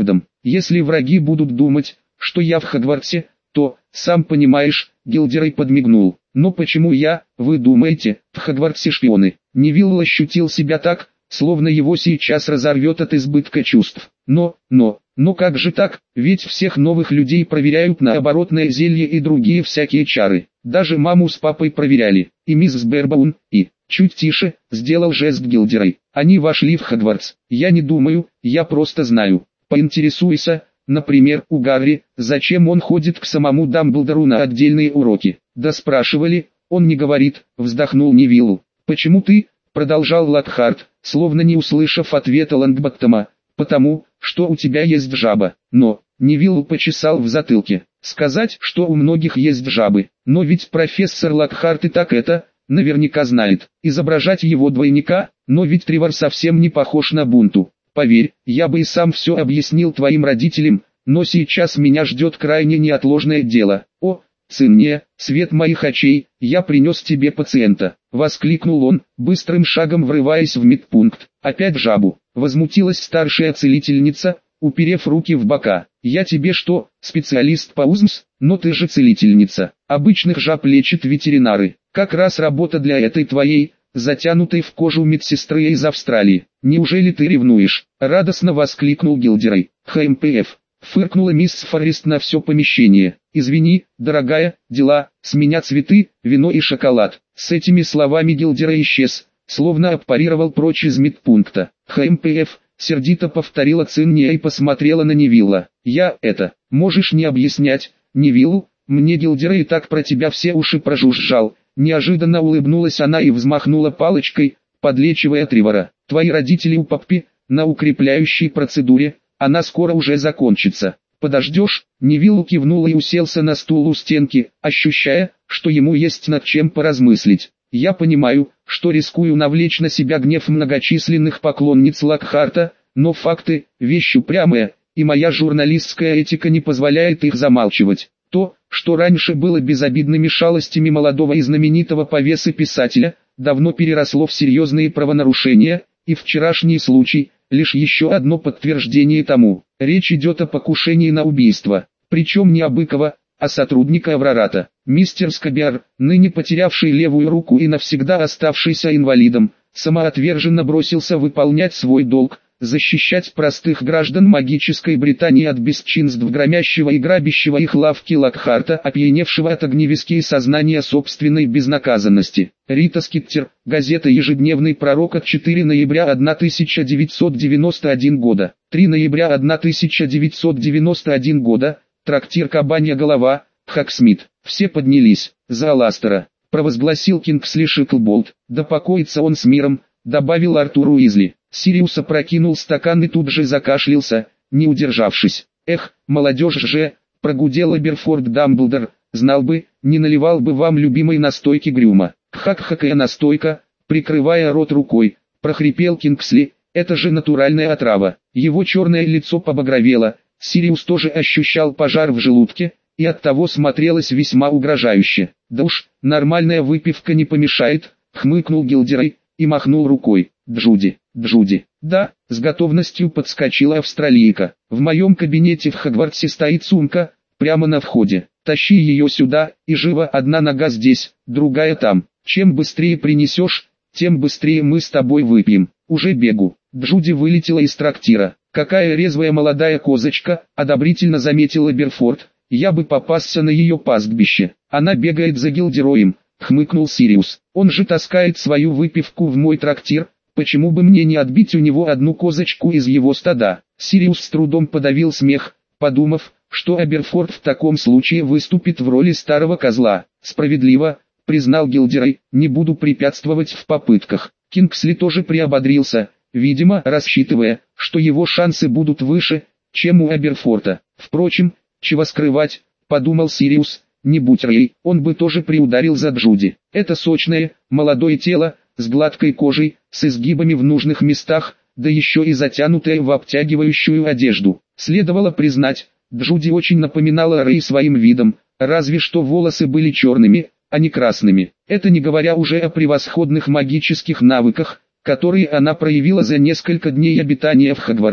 Если враги будут думать, что я в Хогвартсе, то, сам понимаешь, Гилдерой подмигнул. Но почему я, вы думаете, в Хогвартсе шпионы? Невилл ощутил себя так, словно его сейчас разорвет от избытка чувств. Но, но, но как же так, ведь всех новых людей проверяют на оборотное зелье и другие всякие чары. Даже маму с папой проверяли, и мисс Бербаун, и... Чуть тише, сделал жест Гилдерой. Они вошли в Хогвартс. Я не думаю, я просто знаю. Поинтересуйся, например, у Гарри, зачем он ходит к самому Дамблдору на отдельные уроки. Да спрашивали, он не говорит, вздохнул Невилл. Почему ты, продолжал Локхарт, словно не услышав ответа Лонгботтома, потому, что у тебя есть жаба. Но, Невилл почесал в затылке. Сказать, что у многих есть жабы, но ведь профессор Локхарт и так это... наверняка знает. Изображать его двойника, но ведь Тревор совсем не похож на Бунту. Поверь, я бы и сам все объяснил твоим родителям, но сейчас меня ждет крайне неотложное дело. О, Цинния, свет моих очей, я принес тебе пациента. Воскликнул он, быстрым шагом врываясь в медпункт. Опять жабу. Возмутилась старшая целительница, уперев руки в бока. Я тебе что, специалист по УЗМС? Но ты же целительница. Обычных жаб лечат ветеринары. Как раз работа для этой твоей, затянутой в кожу медсестры из Австралии. Неужели ты ревнуешь? Радостно воскликнул Гилдерой. ХМПФ. Фыркнула мисс Форест на все помещение. Извини, дорогая, дела, с меня цветы, вино и шоколад. С этими словами Гилдерой исчез, словно аппарировал прочь из медпункта. ХМПФ. Сердито повторила Цинния и посмотрела на Невилла. Я это, можешь не объяснять, Невилл, мне Гилдерой и так про тебя все уши прожужжал. Неожиданно улыбнулась она и взмахнула палочкой, подлечивая Тревора. Твои родители у Паппи, на укрепляющей процедуре, она скоро уже закончится. Подождешь? Невилл кивнул и уселся на стул у стенки, ощущая, что ему есть над чем поразмыслить. Я понимаю, что рискую навлечь на себя гнев многочисленных поклонниц Локхарта, но факты – вещь упрямая, и моя журналистская этика не позволяет их замалчивать. То, что раньше было безобидными шалостями молодого и знаменитого повесы-писателя, давно переросло в серьезные правонарушения, и вчерашний случай – лишь еще одно подтверждение тому. Речь идет о покушении на убийство, причем не Абыкова, а сотрудника Аврората. Мистер Скобиар, ныне потерявший левую руку и навсегда оставшийся инвалидом, самоотверженно бросился выполнять свой долг, защищать простых граждан магической Британии от бесчинств громящего и грабящего их лавки Локхарта, опьяневшего от огневиски и сознания собственной безнаказанности. Рита Скиттер, газета «Ежедневный пророк» от четвёртого ноября тысяча девятьсот девяносто первого года, третьего ноября тысяча девятьсот девяносто первого года, трактир «Кабанья голова», Хаксмит. Все поднялись, за Аластера, провозгласил Кингсли Шиклболт. Да покоится он с миром, добавил Артур Уизли. Сириус опрокинул стакан и тут же закашлялся, не удержавшись. Эх, молодежь же, прогудел Аберфорд Дамблдор, знал бы, не наливал бы вам любимой настойки Грюма. Хак-хакая настойка, прикрывая рот рукой, прохрипел Кингсли, это же натуральная отрава. Его черное лицо побагровело, Сириус тоже ощущал пожар в желудке, и оттого смотрелось весьма угрожающе. Да уж, нормальная выпивка не помешает, хмыкнул Гилдерой, и махнул рукой. Джуди, Джуди. Да, с готовностью подскочила австралийка. В моем кабинете в Хогвартсе стоит сумка, прямо на входе. Тащи ее сюда, и живо, одна нога здесь, другая там. Чем быстрее принесешь, тем быстрее мы с тобой выпьем. Уже бегу. Джуди вылетела из трактира. Какая резвая молодая козочка, одобрительно заметила Берфорд. Я бы попасся на ее пастбище. Она бегает за Гилдероем, хмыкнул Сириус. Он же таскает свою выпивку в мой трактир. Почему бы мне не отбить у него одну козочку из его стада? Сириус с трудом подавил смех, подумав, что Аберфорд в таком случае выступит в роли старого козла. Справедливо, признал Гилдерой, не буду препятствовать в попытках. Кингсли тоже приободрился, видимо, рассчитывая, что его шансы будут выше, чем у Аберфорда. Впрочем, чего скрывать, подумал Сириус, не будь Рэй, он бы тоже приударил за Джуди. Это сочное, молодое тело, с гладкой кожей, с изгибами в нужных местах, да еще и затянутое в обтягивающую одежду. Следовало признать, Джуди очень напоминала Рэй своим видом, разве что волосы были черными, а не красными. Это не говоря уже о превосходных магических навыках, которые она проявила за несколько дней обитания в Хогвартсе.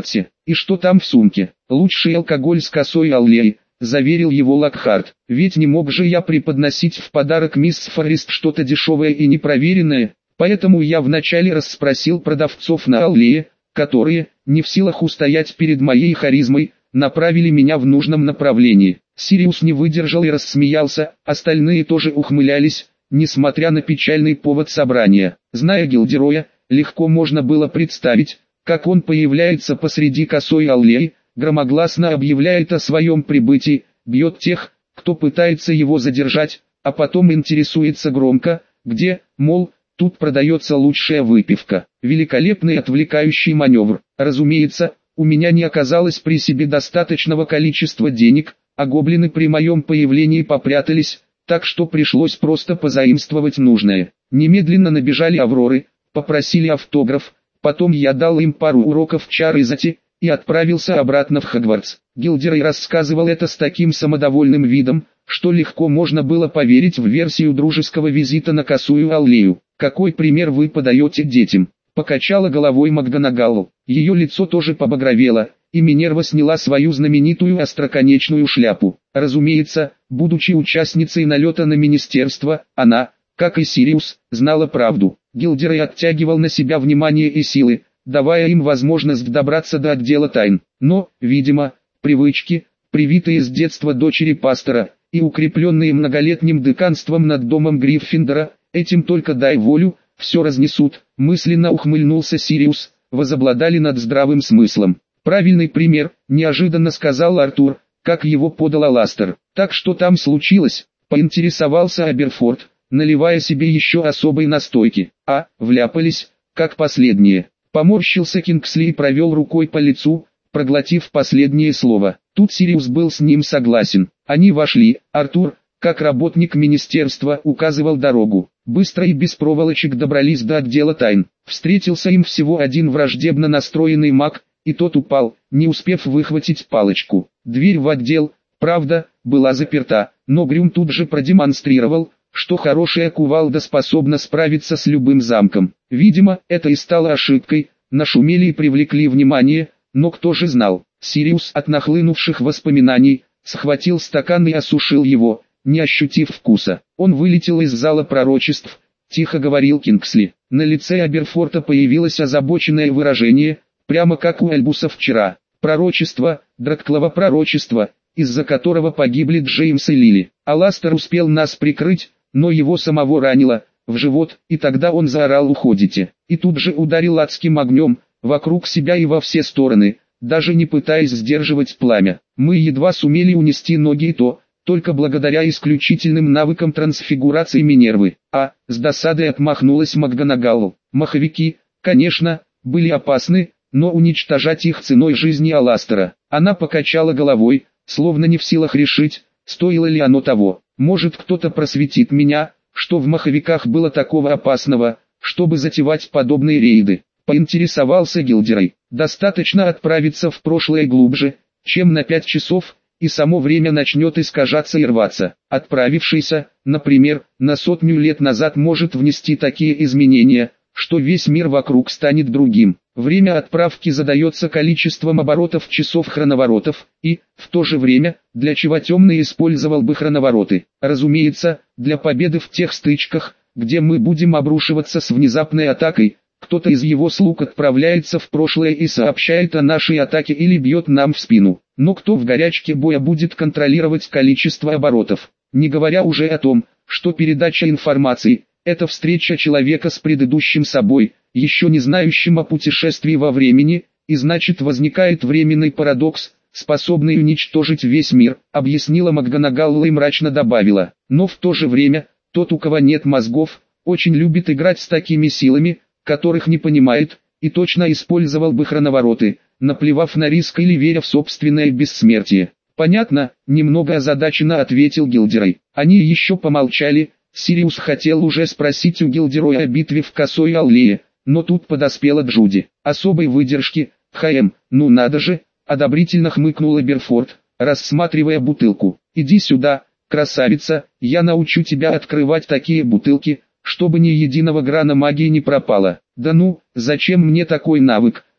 И что там в сумке? Лучший алкоголь с косой аллеей, заверил его Локхарт. Ведь не мог же я преподносить в подарок мисс Форест что-то дешевое и непроверенное, поэтому я вначале расспросил продавцов на аллее, которые, не в силах устоять перед моей харизмой, направили меня в нужном направлении. Сириус не выдержал и рассмеялся, остальные тоже ухмылялись, несмотря на печальный повод собрания. Зная Гилдероя, легко можно было представить, как он появляется посреди косой аллеи, громогласно объявляет о своем прибытии, бьет тех, кто пытается его задержать, а потом интересуется громко, где, мол, тут продается лучшая выпивка. Великолепный отвлекающий маневр. Разумеется, у меня не оказалось при себе достаточного количества денег, а гоблины при моем появлении попрятались, так что пришлось просто позаимствовать нужное. Немедленно набежали Авроры, попросили автограф, потом я дал им пару уроков Чаризати и отправился обратно в Хогвартс. Гилдерой рассказывал это с таким самодовольным видом, что легко можно было поверить в версию дружеского визита на косую аллею. «Какой пример вы подаете детям?» — покачала головой МакГонагалл. Ее лицо тоже побагровело, и Минерва сняла свою знаменитую остроконечную шляпу. Разумеется, будучи участницей налета на министерство, она, как и Сириус, знала правду. Гилдерой оттягивал на себя внимание и силы, давая им возможность добраться до отдела тайн. Но, видимо, привычки, привитые с детства дочери пастора, и укрепленные многолетним деканством над домом Гриффиндора, этим только дай волю, все разнесут. Мысленно ухмыльнулся Сириус, возобладали над здравым смыслом. «Правильный пример», — неожиданно сказал Артур, как его подал Аластер. «Так что там случилось?» — поинтересовался Аберфорд, наливая себе еще особой настойки. «А, вляпались, как последние». Поморщился Кингсли и провел рукой по лицу, проглотив последнее слово. Тут Сириус был с ним согласен. Они вошли, Артур, как работник министерства, указывал дорогу. Быстро и без проволочек добрались до отдела тайн. Встретился им всего один враждебно настроенный маг, и тот упал, не успев выхватить палочку. Дверь в отдел, правда, была заперта, но Грюм тут же продемонстрировал, что хорошая кувалда способна справиться с любым замком. Видимо, это и стало ошибкой, нашумели и привлекли внимание, но кто же знал? Сириус от нахлынувших воспоминаний схватил стакан и осушил его, не ощутив вкуса. Он вылетел из зала пророчеств, тихо говорил Кингсли. На лице Аберфорта появилось озабоченное выражение, прямо как у Альбуса вчера. Пророчество, Драклово пророчество, из-за которого погибли Джеймс и Лили. Аластер успел нас прикрыть, но его самого ранило в живот, и тогда он заорал «Уходите!» и тут же ударил адским огнем, вокруг себя и во все стороны, даже не пытаясь сдерживать пламя. Мы едва сумели унести ноги и то, только благодаря исключительным навыкам трансфигурации Минервы. А, с досадой отмахнулась МакГонагалл. Маховики, конечно, были опасны, но уничтожать их ценой жизни Аластера. Она покачала головой, словно не в силах решить, стоило ли оно того. Может, кто-то просветит меня, что в маховиках было такого опасного, чтобы затевать подобные рейды. Поинтересовался Гилдерой. Достаточно отправиться в прошлое глубже, чем на пять часов, и само время начнет искажаться и рваться. Отправившийся, например, на сотню лет назад может внести такие изменения, что весь мир вокруг станет другим. Время отправки задается количеством оборотов часов хроноворотов, и, в то же время, для чего Темный использовал бы хроновороты. Разумеется, для победы в тех стычках, где мы будем обрушиваться с внезапной атакой, кто-то из его слуг отправляется в прошлое и сообщает о нашей атаке или бьет нам в спину. Но кто в горячке боя будет контролировать количество оборотов? Не говоря уже о том, что передача информации – это встреча человека с предыдущим собой, еще не знающим о путешествии во времени, и значит возникает временный парадокс, способный уничтожить весь мир, объяснила МакГонагалл и мрачно добавила. Но в то же время, тот, у кого нет мозгов, очень любит играть с такими силами, которых не понимает, и точно использовал бы хроновороты, наплевав на риск или веря в собственное бессмертие. «Понятно», — немного озадаченно ответил Гилдерой. Они еще помолчали. Сириус хотел уже спросить у Гилдероя о битве в косой аллее, но тут подоспела Джуди. Особой выдержки, ХМ, ну надо же, одобрительно хмыкнул Аберфорд, рассматривая бутылку. «Иди сюда, красавица, я научу тебя открывать такие бутылки, чтобы ни единого грана магии не пропало». «Да ну, зачем мне такой навык?»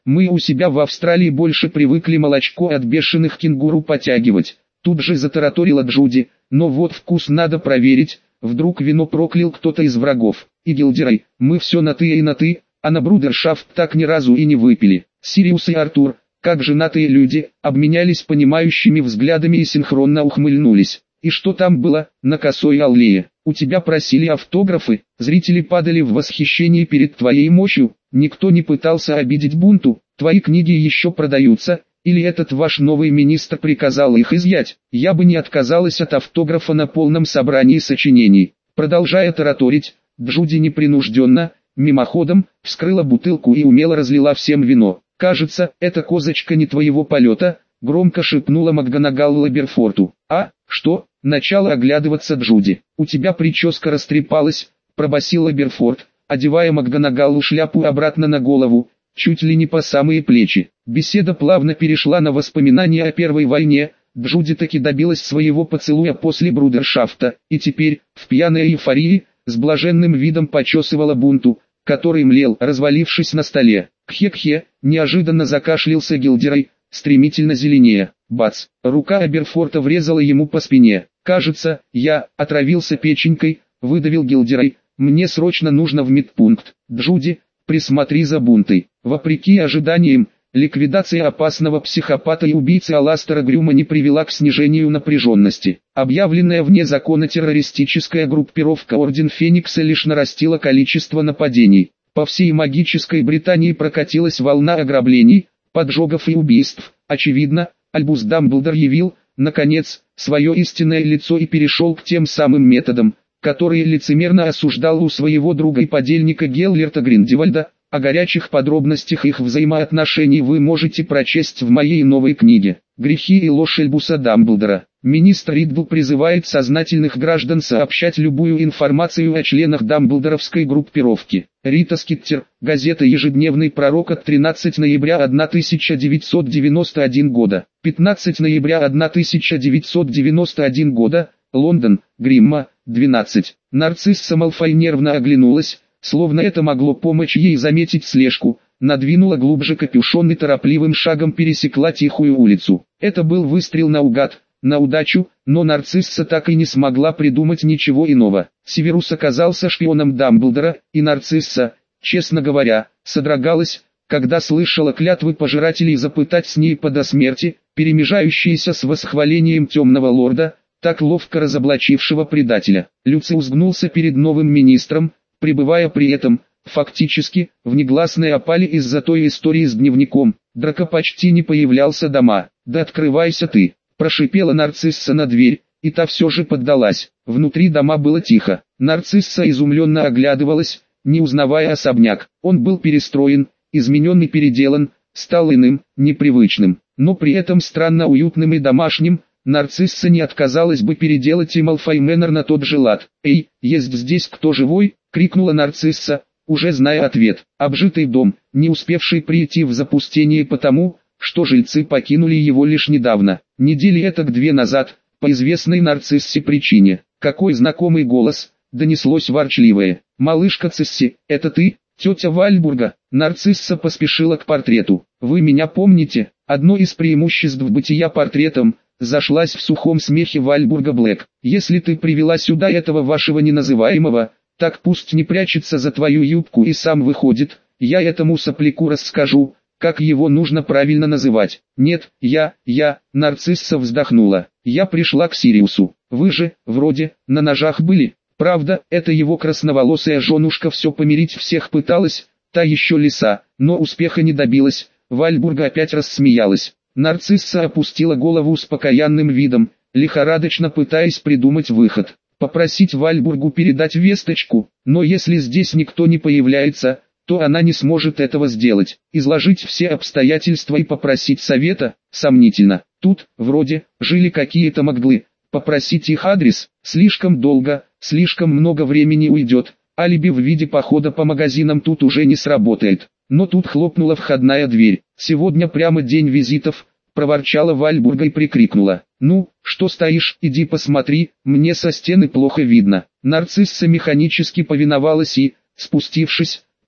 Мы у себя в Австралии больше привыкли молочко от бешеных кенгуру потягивать. Тут же затараторила Джуди, но вот вкус надо проверить, вдруг вино проклял кто-то из врагов. И Гилдерой, мы все на ты и на ты, а на брудершафт так ни разу и не выпили. Сириус и Артур, как женатые люди, обменялись понимающими взглядами и синхронно ухмыльнулись. И что там было, на косой аллее? У тебя просили автографы, зрители падали в восхищении перед твоей мощью, никто не пытался обидеть бунту, твои книги еще продаются, или этот ваш новый министр приказал их изъять? Я бы не отказалась от автографа на полном собрании сочинений. Продолжая тараторить, Джуди непринужденно, мимоходом, вскрыла бутылку и умело разлила всем вино. «Кажется, эта козочка не твоего полета», — громко шепнула МакГонагал Лаберфорту. «А, что?» — начала оглядываться Джуди. «У тебя прическа растрепалась», — пробасил Лаберфорт, одевая МакГонагалу шляпу обратно на голову, чуть ли не по самые плечи. Беседа плавно перешла на воспоминания о Первой войне. Джуди таки добилась своего поцелуя после брудершафта, и теперь, в пьяной эйфории, с блаженным видом почесывала бунту, который млел, развалившись на столе. «Кхе-кхе», неожиданно закашлялся Гилдерой, стремительно зеленее. Бац! Рука Аберфорта врезала ему по спине. «Кажется, я отравился печенькой», — выдавил Гилдерой. «Мне срочно нужно в медпункт. Джуди, присмотри за бунтой». Вопреки ожиданиям, ликвидация опасного психопата и убийцы Аластера Грюма не привела к снижению напряженности. Объявленная вне закона террористическая группировка Орден Феникса лишь нарастила количество нападений. По всей магической Британии прокатилась волна ограблений, поджогов и убийств. Очевидно, Альбус Дамблдор явил, наконец, свое истинное лицо и перешел к тем самым методам, которые лицемерно осуждал у своего друга и подельника Геллерта Гриндевальда. О горячих подробностях их взаимоотношений вы можете прочесть в моей новой книге «Грехи и ложь Альбуса Дамблдора». Министр Риддл призывает сознательных граждан сообщать любую информацию о членах дамблдоровской группировки. Рита Скиттер, газета «Ежедневный пророк» от тринадцатого ноября тысяча девятьсот девяносто первого года. пятнадцатого ноября тысяча девятьсот девяносто первого года, Лондон, Гримма, двенадцать. Нарцисса Малфой нервно оглянулась, словно это могло помочь ей заметить слежку, надвинула глубже капюшон и торопливым шагом пересекла тихую улицу. Это был выстрел наугад, на удачу, но Нарцисса так и не смогла придумать ничего иного. Северус оказался шпионом Дамблдора, и Нарцисса, честно говоря, содрогалась, когда слышала клятвы пожирателей запытать с ней до смерти, перемежающиеся с восхвалением темного лорда, так ловко разоблачившего предателя. Люциус гнулся перед новым министром, пребывая при этом, фактически, в негласной опале из-за той истории с дневником. Драко почти не появлялся дома. «Да открывайся ты!» — прошипела Нарцисса на дверь, и та все же поддалась. Внутри дома было тихо. Нарцисса изумленно оглядывалась, не узнавая особняк. Он был перестроен, изменен и переделан, стал иным, непривычным, но при этом странно уютным и домашним. Нарцисса не отказалась бы переделать и Малфой Мэннер на тот же лад. «Эй, есть здесь кто живой?» — крикнула Нарцисса, уже зная ответ. Обжитый дом, не успевший прийти в запустение потому, что жильцы покинули его лишь недавно, недели этак две назад, по известной Нарциссе причине. Какой знакомый голос, донеслось ворчливое. «Малышка Цисси, это ты, тетя Вальбурга?» Нарцисса поспешила к портрету. «Вы меня помните?» Одно из преимуществ бытия портретом — зашлась в сухом смехе Вальбурга Блэк. «Если ты привела сюда этого вашего неназываемого, так пусть не прячется за твою юбку и сам выходит, я этому сопляку расскажу, как его нужно правильно называть». «Нет, я, я», — Нарцисса вздохнула, — «я пришла к Сириусу. Вы же, вроде, на ножах были. Правда, это его красноволосая женушка все помирить всех пыталась, та еще лиса, но успеха не добилась». Вальбурга опять рассмеялась. Нарцисса опустила голову с покаянным видом, лихорадочно пытаясь придумать выход. Попросить Вальбургу передать весточку, но если здесь никто не появляется, то она не сможет этого сделать. Изложить все обстоятельства и попросить совета, сомнительно. Тут, вроде, жили какие-то маглы. Попросить их адрес, слишком долго, слишком много времени уйдет. Алиби в виде похода по магазинам тут уже не сработает. Но тут хлопнула входная дверь. «Сегодня прямо день визитов», — проворчала Вальбурга и прикрикнула. «Ну, что стоишь, иди посмотри, мне со стены плохо видно». Нарцисса механически повиновалась и, спустившись,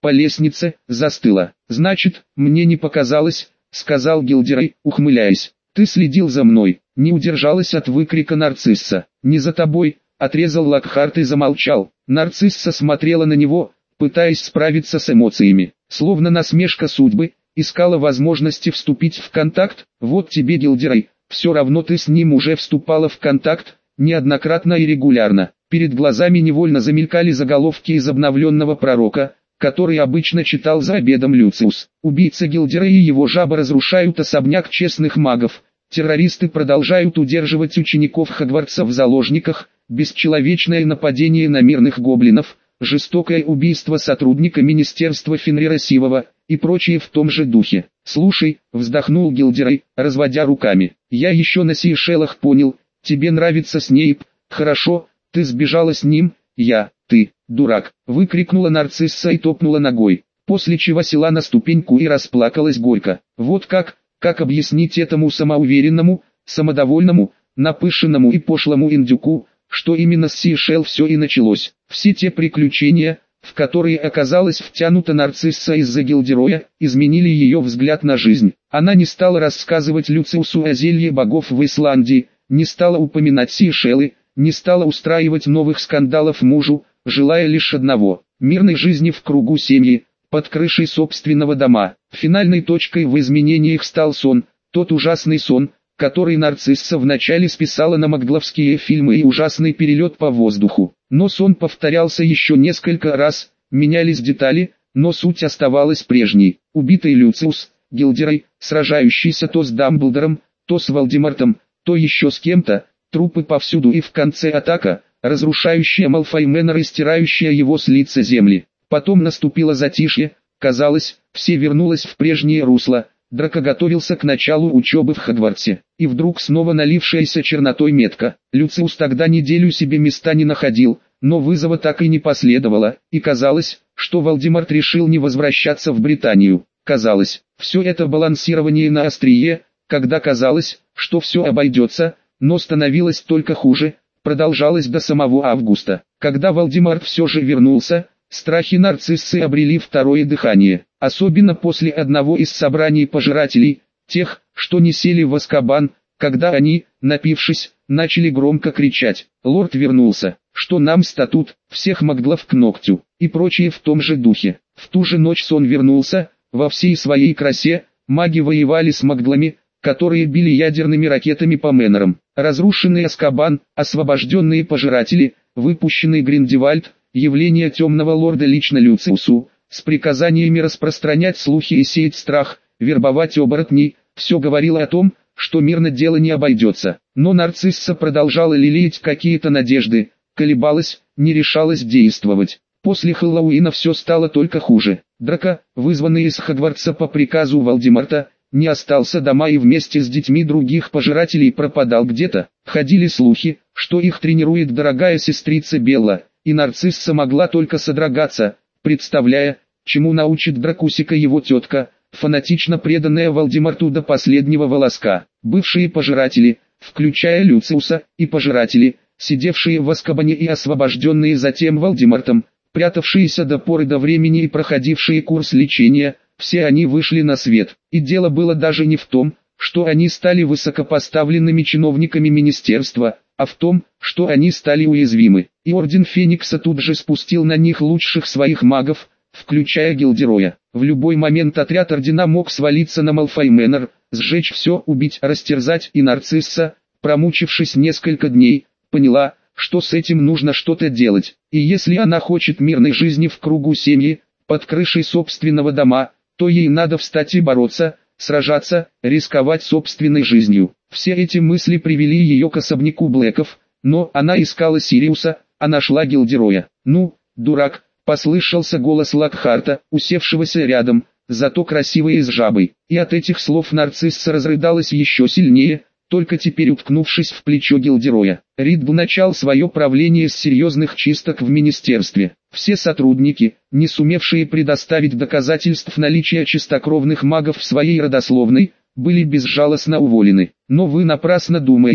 по лестнице, застыла. «Значит, мне не показалось», — сказал Гилдерой, ухмыляясь. «Ты следил за мной». Не удержалась от выкрика нарцисса. «Не за тобой», — отрезал Локхарт и замолчал. Нарцисса смотрела на него, пытаясь справиться с эмоциями. Словно насмешка судьбы, искала возможности вступить в контакт. «Вот тебе, Гилдерой, все равно ты с ним уже вступала в контакт, неоднократно и регулярно». Перед глазами невольно замелькали заголовки из обновленного пророка, который обычно читал за обедом Люциус. Убийца Гилдерой и его жаба разрушают особняк честных магов. Террористы продолжают удерживать учеников Хогвартса в заложниках. Бесчеловечное нападение на мирных гоблинов, жестокое убийство сотрудника Министерства Фенрира Сивого и прочее в том же духе. «Слушай», — вздохнул Гилдерой, разводя руками, — «я еще на Сейшелах понял, тебе нравится Снейп, хорошо, ты сбежала с ним, я, ты, дурак», — выкрикнула нарцисса и топнула ногой, после чего села на ступеньку и расплакалась горько. Вот как, как объяснить этому самоуверенному, самодовольному, напыщенному и пошлому индюку, что именно с Сейшел все и началось. Все те приключения, в которые оказалась втянута нарцисса из-за Гилдероя, изменили ее взгляд на жизнь. Она не стала рассказывать Люциусу о зелье богов в Исландии, не стала упоминать Сейшелы, не стала устраивать новых скандалов мужу, желая лишь одного – мирной жизни в кругу семьи, под крышей собственного дома. Финальной точкой в изменениях стал сон, тот ужасный сон, который нарцисса вначале списала на макгловские фильмы и ужасный перелет по воздуху. Но сон повторялся еще несколько раз, менялись детали, но суть оставалась прежней. Убитый Люциус, Гилдерой, сражающийся то с Дамблдором, то с Волдемортом, то еще с кем-то, трупы повсюду и в конце атака, разрушающая Малфой Мэннер и стирающая его с лица земли. Потом наступило затишье, казалось, все вернулось в прежнее русло. Драко готовился к началу учебы в Хогвартсе, и вдруг снова налившаяся чернотой метка. Люциус тогда неделю себе места не находил, но вызова так и не последовало, и казалось, что Волдеморт решил не возвращаться в Британию. Казалось, все это балансирование на острие, когда казалось, что все обойдется, но становилось только хуже, продолжалось до самого августа. Когда Волдеморт все же вернулся, страхи нарциссы обрели второе дыхание, особенно после одного из собраний пожирателей, тех, что не сели в Азкабан, когда они, напившись, начали громко кричать: «Лорд вернулся! Что нам статут, всех маглов к ногтю!» и прочее в том же духе. В ту же ночь сон вернулся, во всей своей красе. Маги воевали с маглами, которые били ядерными ракетами по Мэннерам. Разрушенный Азкабан, освобожденные пожиратели, выпущенный Гриндевальд, явление темного лорда лично Люциусу, с приказаниями распространять слухи и сеять страх, вербовать оборотней, все говорило о том, что мирно дело не обойдется. Но нарцисса продолжала лелеять какие-то надежды, колебалась, не решалась действовать. После Хэллоуина все стало только хуже. Драко, вызванный из Хогвартса по приказу Волдеморта, не остался дома и вместе с детьми других пожирателей пропадал где-то. Ходили слухи, что их тренирует дорогая сестрица Белла, и нарцисса могла только содрогаться, представляя, чему научит Дракусика его тетка, фанатично преданная Волдеморту до последнего волоска. Бывшие пожиратели, включая Люциуса, и пожиратели, сидевшие в Азкабане и освобожденные затем Волдемортом, прятавшиеся до поры до времени и проходившие курс лечения, все они вышли на свет. И дело было даже не в том, что они стали высокопоставленными чиновниками министерства, а в том, что они стали уязвимы. И Орден Феникса тут же спустил на них лучших своих магов, включая Гилдероя. В любой момент отряд Ордена мог свалиться на Малфой Мэннер, сжечь все, убить, растерзать, и нарцисса, промучившись несколько дней, поняла, что с этим нужно что-то делать. И если она хочет мирной жизни в кругу семьи, под крышей собственного дома, то ей надо встать и бороться, сражаться, рисковать собственной жизнью. Все эти мысли привели ее к особняку Блэков, но она искала Сириуса, а нашла Гилдероя. «Ну, дурак», — послышался голос Локхарта, усевшегося рядом, зато красивый и с жабой. И от этих слов нарцисса разрыдалась еще сильнее, только теперь уткнувшись в плечо Гилдероя. Ридл начал свое правление с серьезных чисток в министерстве. Все сотрудники, не сумевшие предоставить доказательств наличия чистокровных магов в своей родословной, были безжалостно уволены. Но вы напрасно думаете,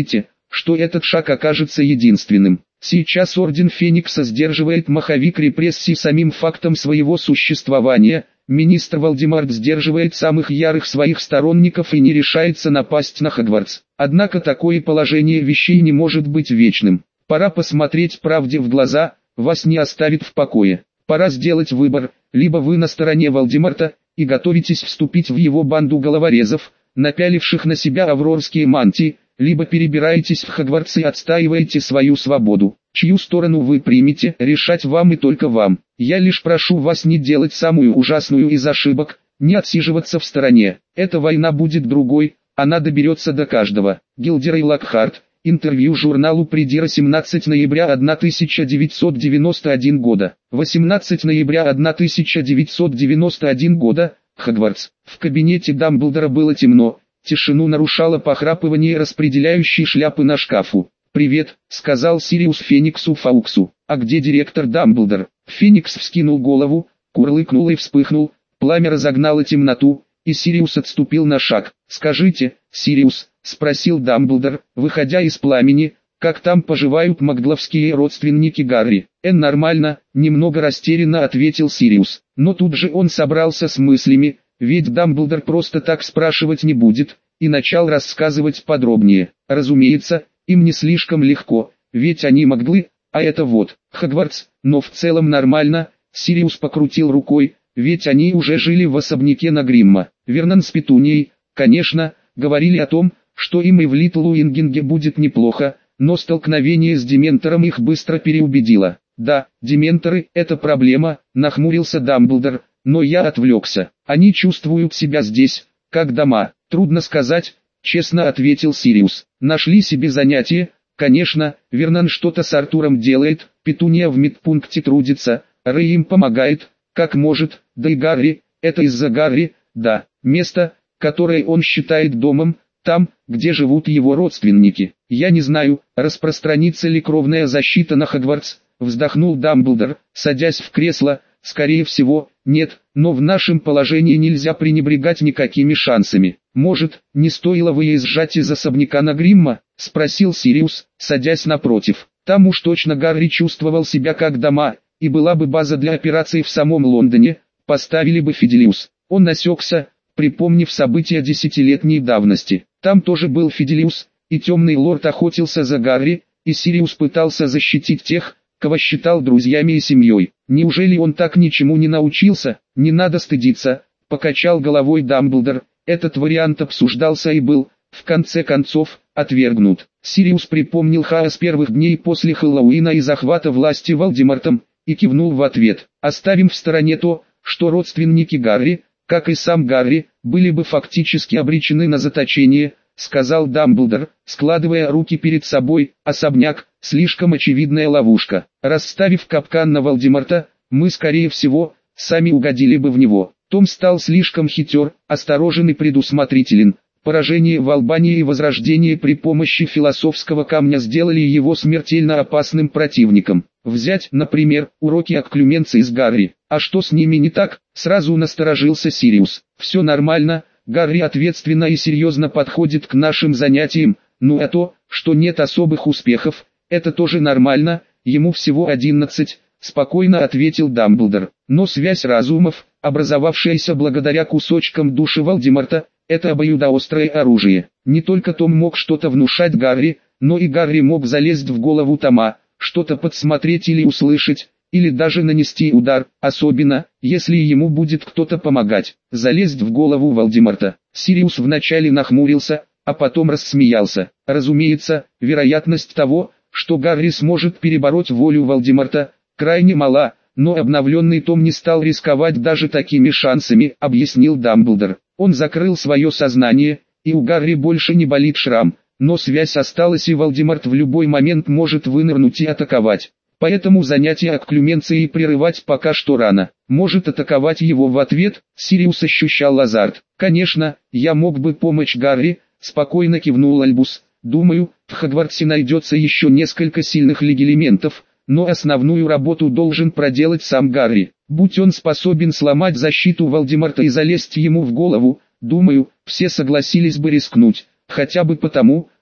что этот шаг окажется единственным. Сейчас Орден Феникса сдерживает маховик репрессий самим фактом своего существования. Министр Волдемарт сдерживает самых ярых своих сторонников и не решается напасть на Хогвартс. Однако такое положение вещей не может быть вечным. Пора посмотреть правде в глаза, вас не оставит в покое. Пора сделать выбор, либо вы на стороне Волдемарта и готовитесь вступить в его банду головорезов, напяливших на себя аврорские мантии, либо перебираетесь в Хогвартс и отстаиваете свою свободу. Чью сторону вы примете, решать вам и только вам. Я лишь прошу вас не делать самую ужасную из ошибок, не отсиживаться в стороне. Эта война будет другой, она доберется до каждого. Гилдерей Локхарт. Интервью журналу Придира семнадцатого ноября тысяча девятьсот девяносто первого года. восемнадцатого ноября тысяча девятьсот девяносто первого года. Хогвартс. В кабинете Дамблдора было темно. Тишину нарушало похрапывание распределяющей шляпы на шкафу. «Привет», — сказал Сириус Фениксу Фауксу. «А где директор Дамблдор?» Феникс вскинул голову, курлыкнул и вспыхнул, пламя разогнало темноту, и Сириус отступил на шаг. «Скажите, Сириус», — спросил Дамблдор, выходя из пламени, «как там поживают макгловские родственники Гарри?» «Эн нормально», — немного растерянно ответил Сириус. Но тут же он собрался с мыслями, ведь Дамблдор просто так спрашивать не будет, и начал рассказывать подробнее. Разумеется, им не слишком легко, ведь они маглы, а это вот, Хогвартс, но в целом нормально. Сириус покрутил рукой, ведь они уже жили в особняке на Гримма. Вернон с Петунией, конечно, говорили о том, что им и в Литл Уингинге будет неплохо, но столкновение с Дементором их быстро переубедило. «Да, Дементоры – это проблема», – нахмурился Дамблдор, – «но я отвлекся. Они чувствуют себя здесь, как дома». «Трудно сказать», – честно ответил Сириус. «Нашли себе занятие, конечно, Вернон что-то с Артуром делает, Петуния в медпункте трудится, Рэй им помогает, как может, да и Гарри, это из-за Гарри, да, место, которое он считает домом, там, где живут его родственники. Я не знаю, распространится ли кровная защита на Хогвартс», — вздохнул Дамблдор, садясь в кресло. «Скорее всего, нет, но в нашем положении нельзя пренебрегать никакими шансами. Может, не стоило выезжать из особняка на Гримма?» — спросил Сириус, садясь напротив. «Там уж точно Гарри чувствовал себя как дома, и была бы база для операций в самом Лондоне, поставили бы Фиделиус». Он насекся, припомнив события десятилетней давности. Там тоже был Фиделиус, и темный лорд охотился за Гарри, и Сириус пытался защитить тех, кого считал друзьями и семьей. Неужели он так ничему не научился? Не надо стыдиться, покачал головой Дамблдор. Этот вариант обсуждался и был, в конце концов, отвергнут. Сириус припомнил хаос первых дней после Хэллоуина и захвата власти Волдемортом, и кивнул в ответ. Оставим в стороне то, что родственники Гарри, как и сам Гарри, были бы фактически обречены на заточение, сказал Дамблдор, складывая руки перед собой. Особняк, слишком очевидная ловушка. Расставив капкан на Волдеморта, мы скорее всего, сами угодили бы в него. Том стал слишком хитер, осторожен и предусмотрителен. Поражение в Албании и возрождение при помощи философского камня сделали его смертельно опасным противником. Взять, например, уроки окклюменции с Гарри. А что с ними не так? Сразу насторожился Сириус. Все нормально, Гарри ответственно и серьезно подходит к нашим занятиям. Ну а то, что нет особых успехов, это тоже нормально, ему всего одиннадцать, спокойно ответил Дамблдор. Но связь разумов, образовавшаяся благодаря кусочкам души Волдеморта, это обоюдоострое оружие. Не только Том мог что-то внушать Гарри, но и Гарри мог залезть в голову Тома, что-то подсмотреть или услышать, или даже нанести удар, особенно, если ему будет кто-то помогать. Залезть в голову Волдеморта. Сириус вначале нахмурился, а потом рассмеялся. Разумеется, вероятность того, что Гарри сможет перебороть волю Волдеморта, крайне мала, но обновленный Том не стал рисковать даже такими шансами, объяснил Дамблдор. Он закрыл свое сознание, и у Гарри больше не болит шрам, но связь осталась и Волдеморт в любой момент может вынырнуть и атаковать. Поэтому занятие окклюменцией прерывать пока что рано. Может атаковать его в ответ, Сириус ощущал азарт. Конечно, я мог бы помочь Гарри, спокойно кивнул Альбус. Думаю, в Хогвартсе найдется еще несколько сильных легилементов, но основную работу должен проделать сам Гарри. Будь он способен сломать защиту Волдеморта и залезть ему в голову, думаю, все согласились бы рискнуть, хотя бы потому,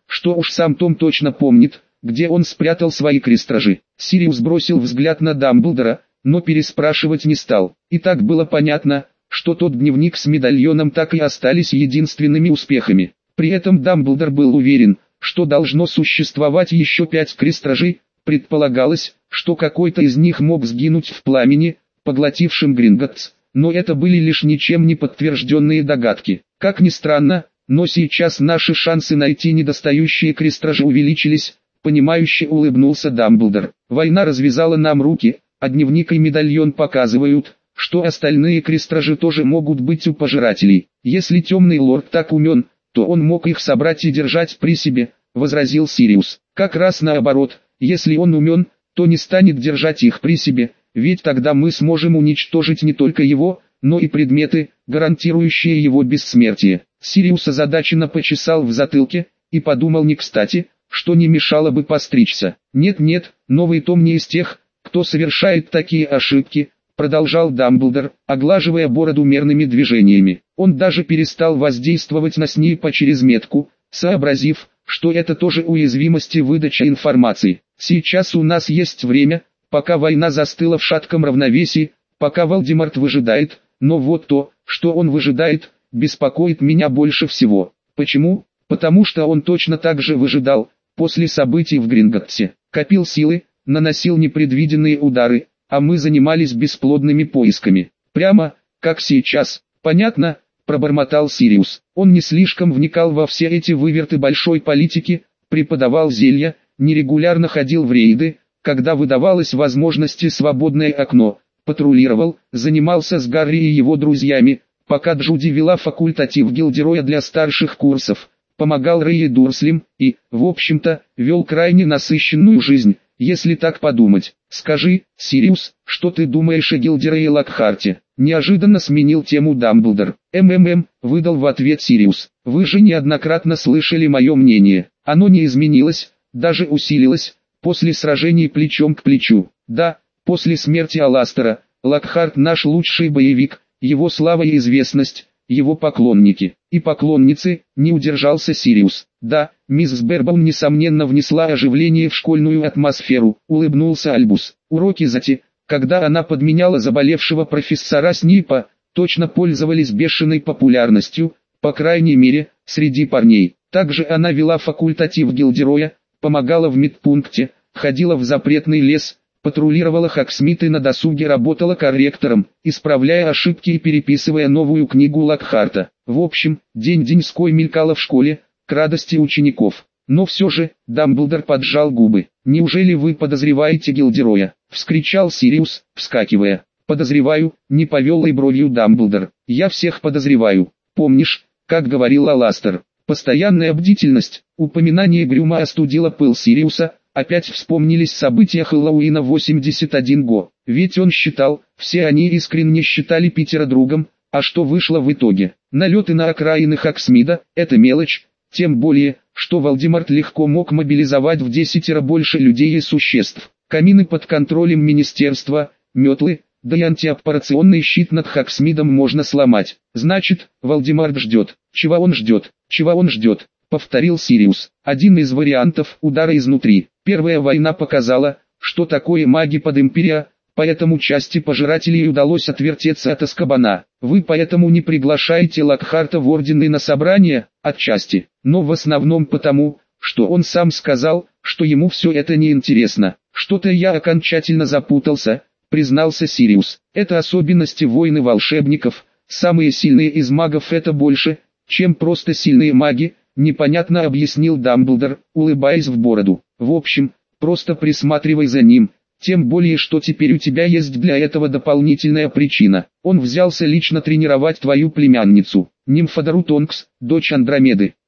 что уж сам Том точно помнит, где он спрятал свои крестражи. Сириус бросил взгляд на Дамблдора, но переспрашивать не стал. И так было понятно, что тот дневник с медальоном так и остались единственными успехами. При этом Дамблдор был уверен, что должно существовать еще пять крестражей. Предполагалось, что какой-то из них мог сгинуть в пламени, поглотившем Гринготтс, но это были лишь ничем не подтвержденные догадки. Как ни странно, но сейчас наши шансы найти недостающие крестражи увеличились, понимающе улыбнулся Дамблдор. Война развязала нам руки, а дневник и медальон показывают, что остальные крестражи тоже могут быть у пожирателей. Если темный лорд так умен, то он мог их собрать и держать при себе, возразил Сириус. Как раз наоборот, если он умен, то не станет держать их при себе, ведь тогда мы сможем уничтожить не только его, но и предметы, гарантирующие его бессмертие. Сириус озадаченно почесал в затылке, и подумал не кстати, что не мешало бы постричься. Нет-нет, новый Том не из тех, кто совершает такие ошибки, продолжал Дамблдор, оглаживая бороду мерными движениями. Он даже перестал воздействовать на Снейпа через метку, сообразив, что это тоже уязвимости выдачи информации. Сейчас у нас есть время, пока война застыла в шатком равновесии, пока Волдеморт выжидает, но вот то, что он выжидает, беспокоит меня больше всего. Почему? Потому что он точно так же выжидал, после событий в Гринготтсе. Копил силы, наносил непредвиденные удары, а мы занимались бесплодными поисками. Прямо, как сейчас. Понятно, пробормотал Сириус. Он не слишком вникал во все эти выверты большой политики, преподавал зелья, нерегулярно ходил в рейды, когда выдавалась возможность и свободное окно, патрулировал, занимался с Гарри и его друзьями, пока Джуди вела факультатив Гилдероя для старших курсов, помогал Рэй и Дурслям и, в общем-то, вел крайне насыщенную жизнь, если так подумать. Скажи, Сириус, что ты думаешь о Гилдерое и Локхарте? Неожиданно сменил тему Дамблдор. МММ, выдал в ответ Сириус. Вы же неоднократно слышали мое мнение. Оно не изменилось, даже усилилось, после сражений плечом к плечу. Да, после смерти Аластера, Локхарт наш лучший боевик, его слава и известность, его поклонники и поклонницы, не удержался Сириус. Да, мисс Бербаум несомненно внесла оживление в школьную атмосферу, улыбнулся Альбус. Уроки Зати, когда она подменяла заболевшего профессора Снейпа, точно пользовались бешеной популярностью, по крайней мере, среди парней. Также она вела факультатив Гилдероя, помогала в медпункте, ходила в запретный лес, патрулировала Хоксмит и на досуге работала корректором, исправляя ошибки и переписывая новую книгу Локхарта. В общем, день-деньской мелькала в школе, к радости учеников. Но все же, Дамблдор поджал губы. «Неужели вы подозреваете Гилдероя?» — вскричал Сириус, вскакивая. «Подозреваю», — не повел и бровью Дамблдор. «Я всех подозреваю. Помнишь, как говорил Аластер, постоянная бдительность». Упоминание Грюма остудило пыл Сириуса. Опять вспомнились события Хэллоуина восемьдесят один го. Ведь он считал, все они искренне считали Питера другом, а что вышло в итоге? Налеты на окраины Хоксмида – это мелочь, тем более, что Волдеморт легко мог мобилизовать в десятеро больше людей и существ. Камины под контролем министерства, метлы, да и антиаппарационный щит над Хоксмидом можно сломать. Значит, Волдеморт ждет. Чего он ждет? Чего он ждет? Повторил Сириус. Один из вариантов – удара изнутри. Первая война показала, что такое маги под Империя, поэтому части пожирателей удалось отвертеться от Азкабана. Вы поэтому не приглашаете Локхарта в ордены на собрания, отчасти, но в основном потому, что он сам сказал, что ему все это не интересно. Что-то я окончательно запутался, признался Сириус. Это особенности войны волшебников, самые сильные из магов это больше, чем просто сильные маги, непонятно объяснил Дамблдор, улыбаясь в бороду. В общем, просто присматривай за ним, тем более что теперь у тебя есть для этого дополнительная причина. Он взялся лично тренировать твою племянницу, Нимфодору Тонкс, дочь Андромеды.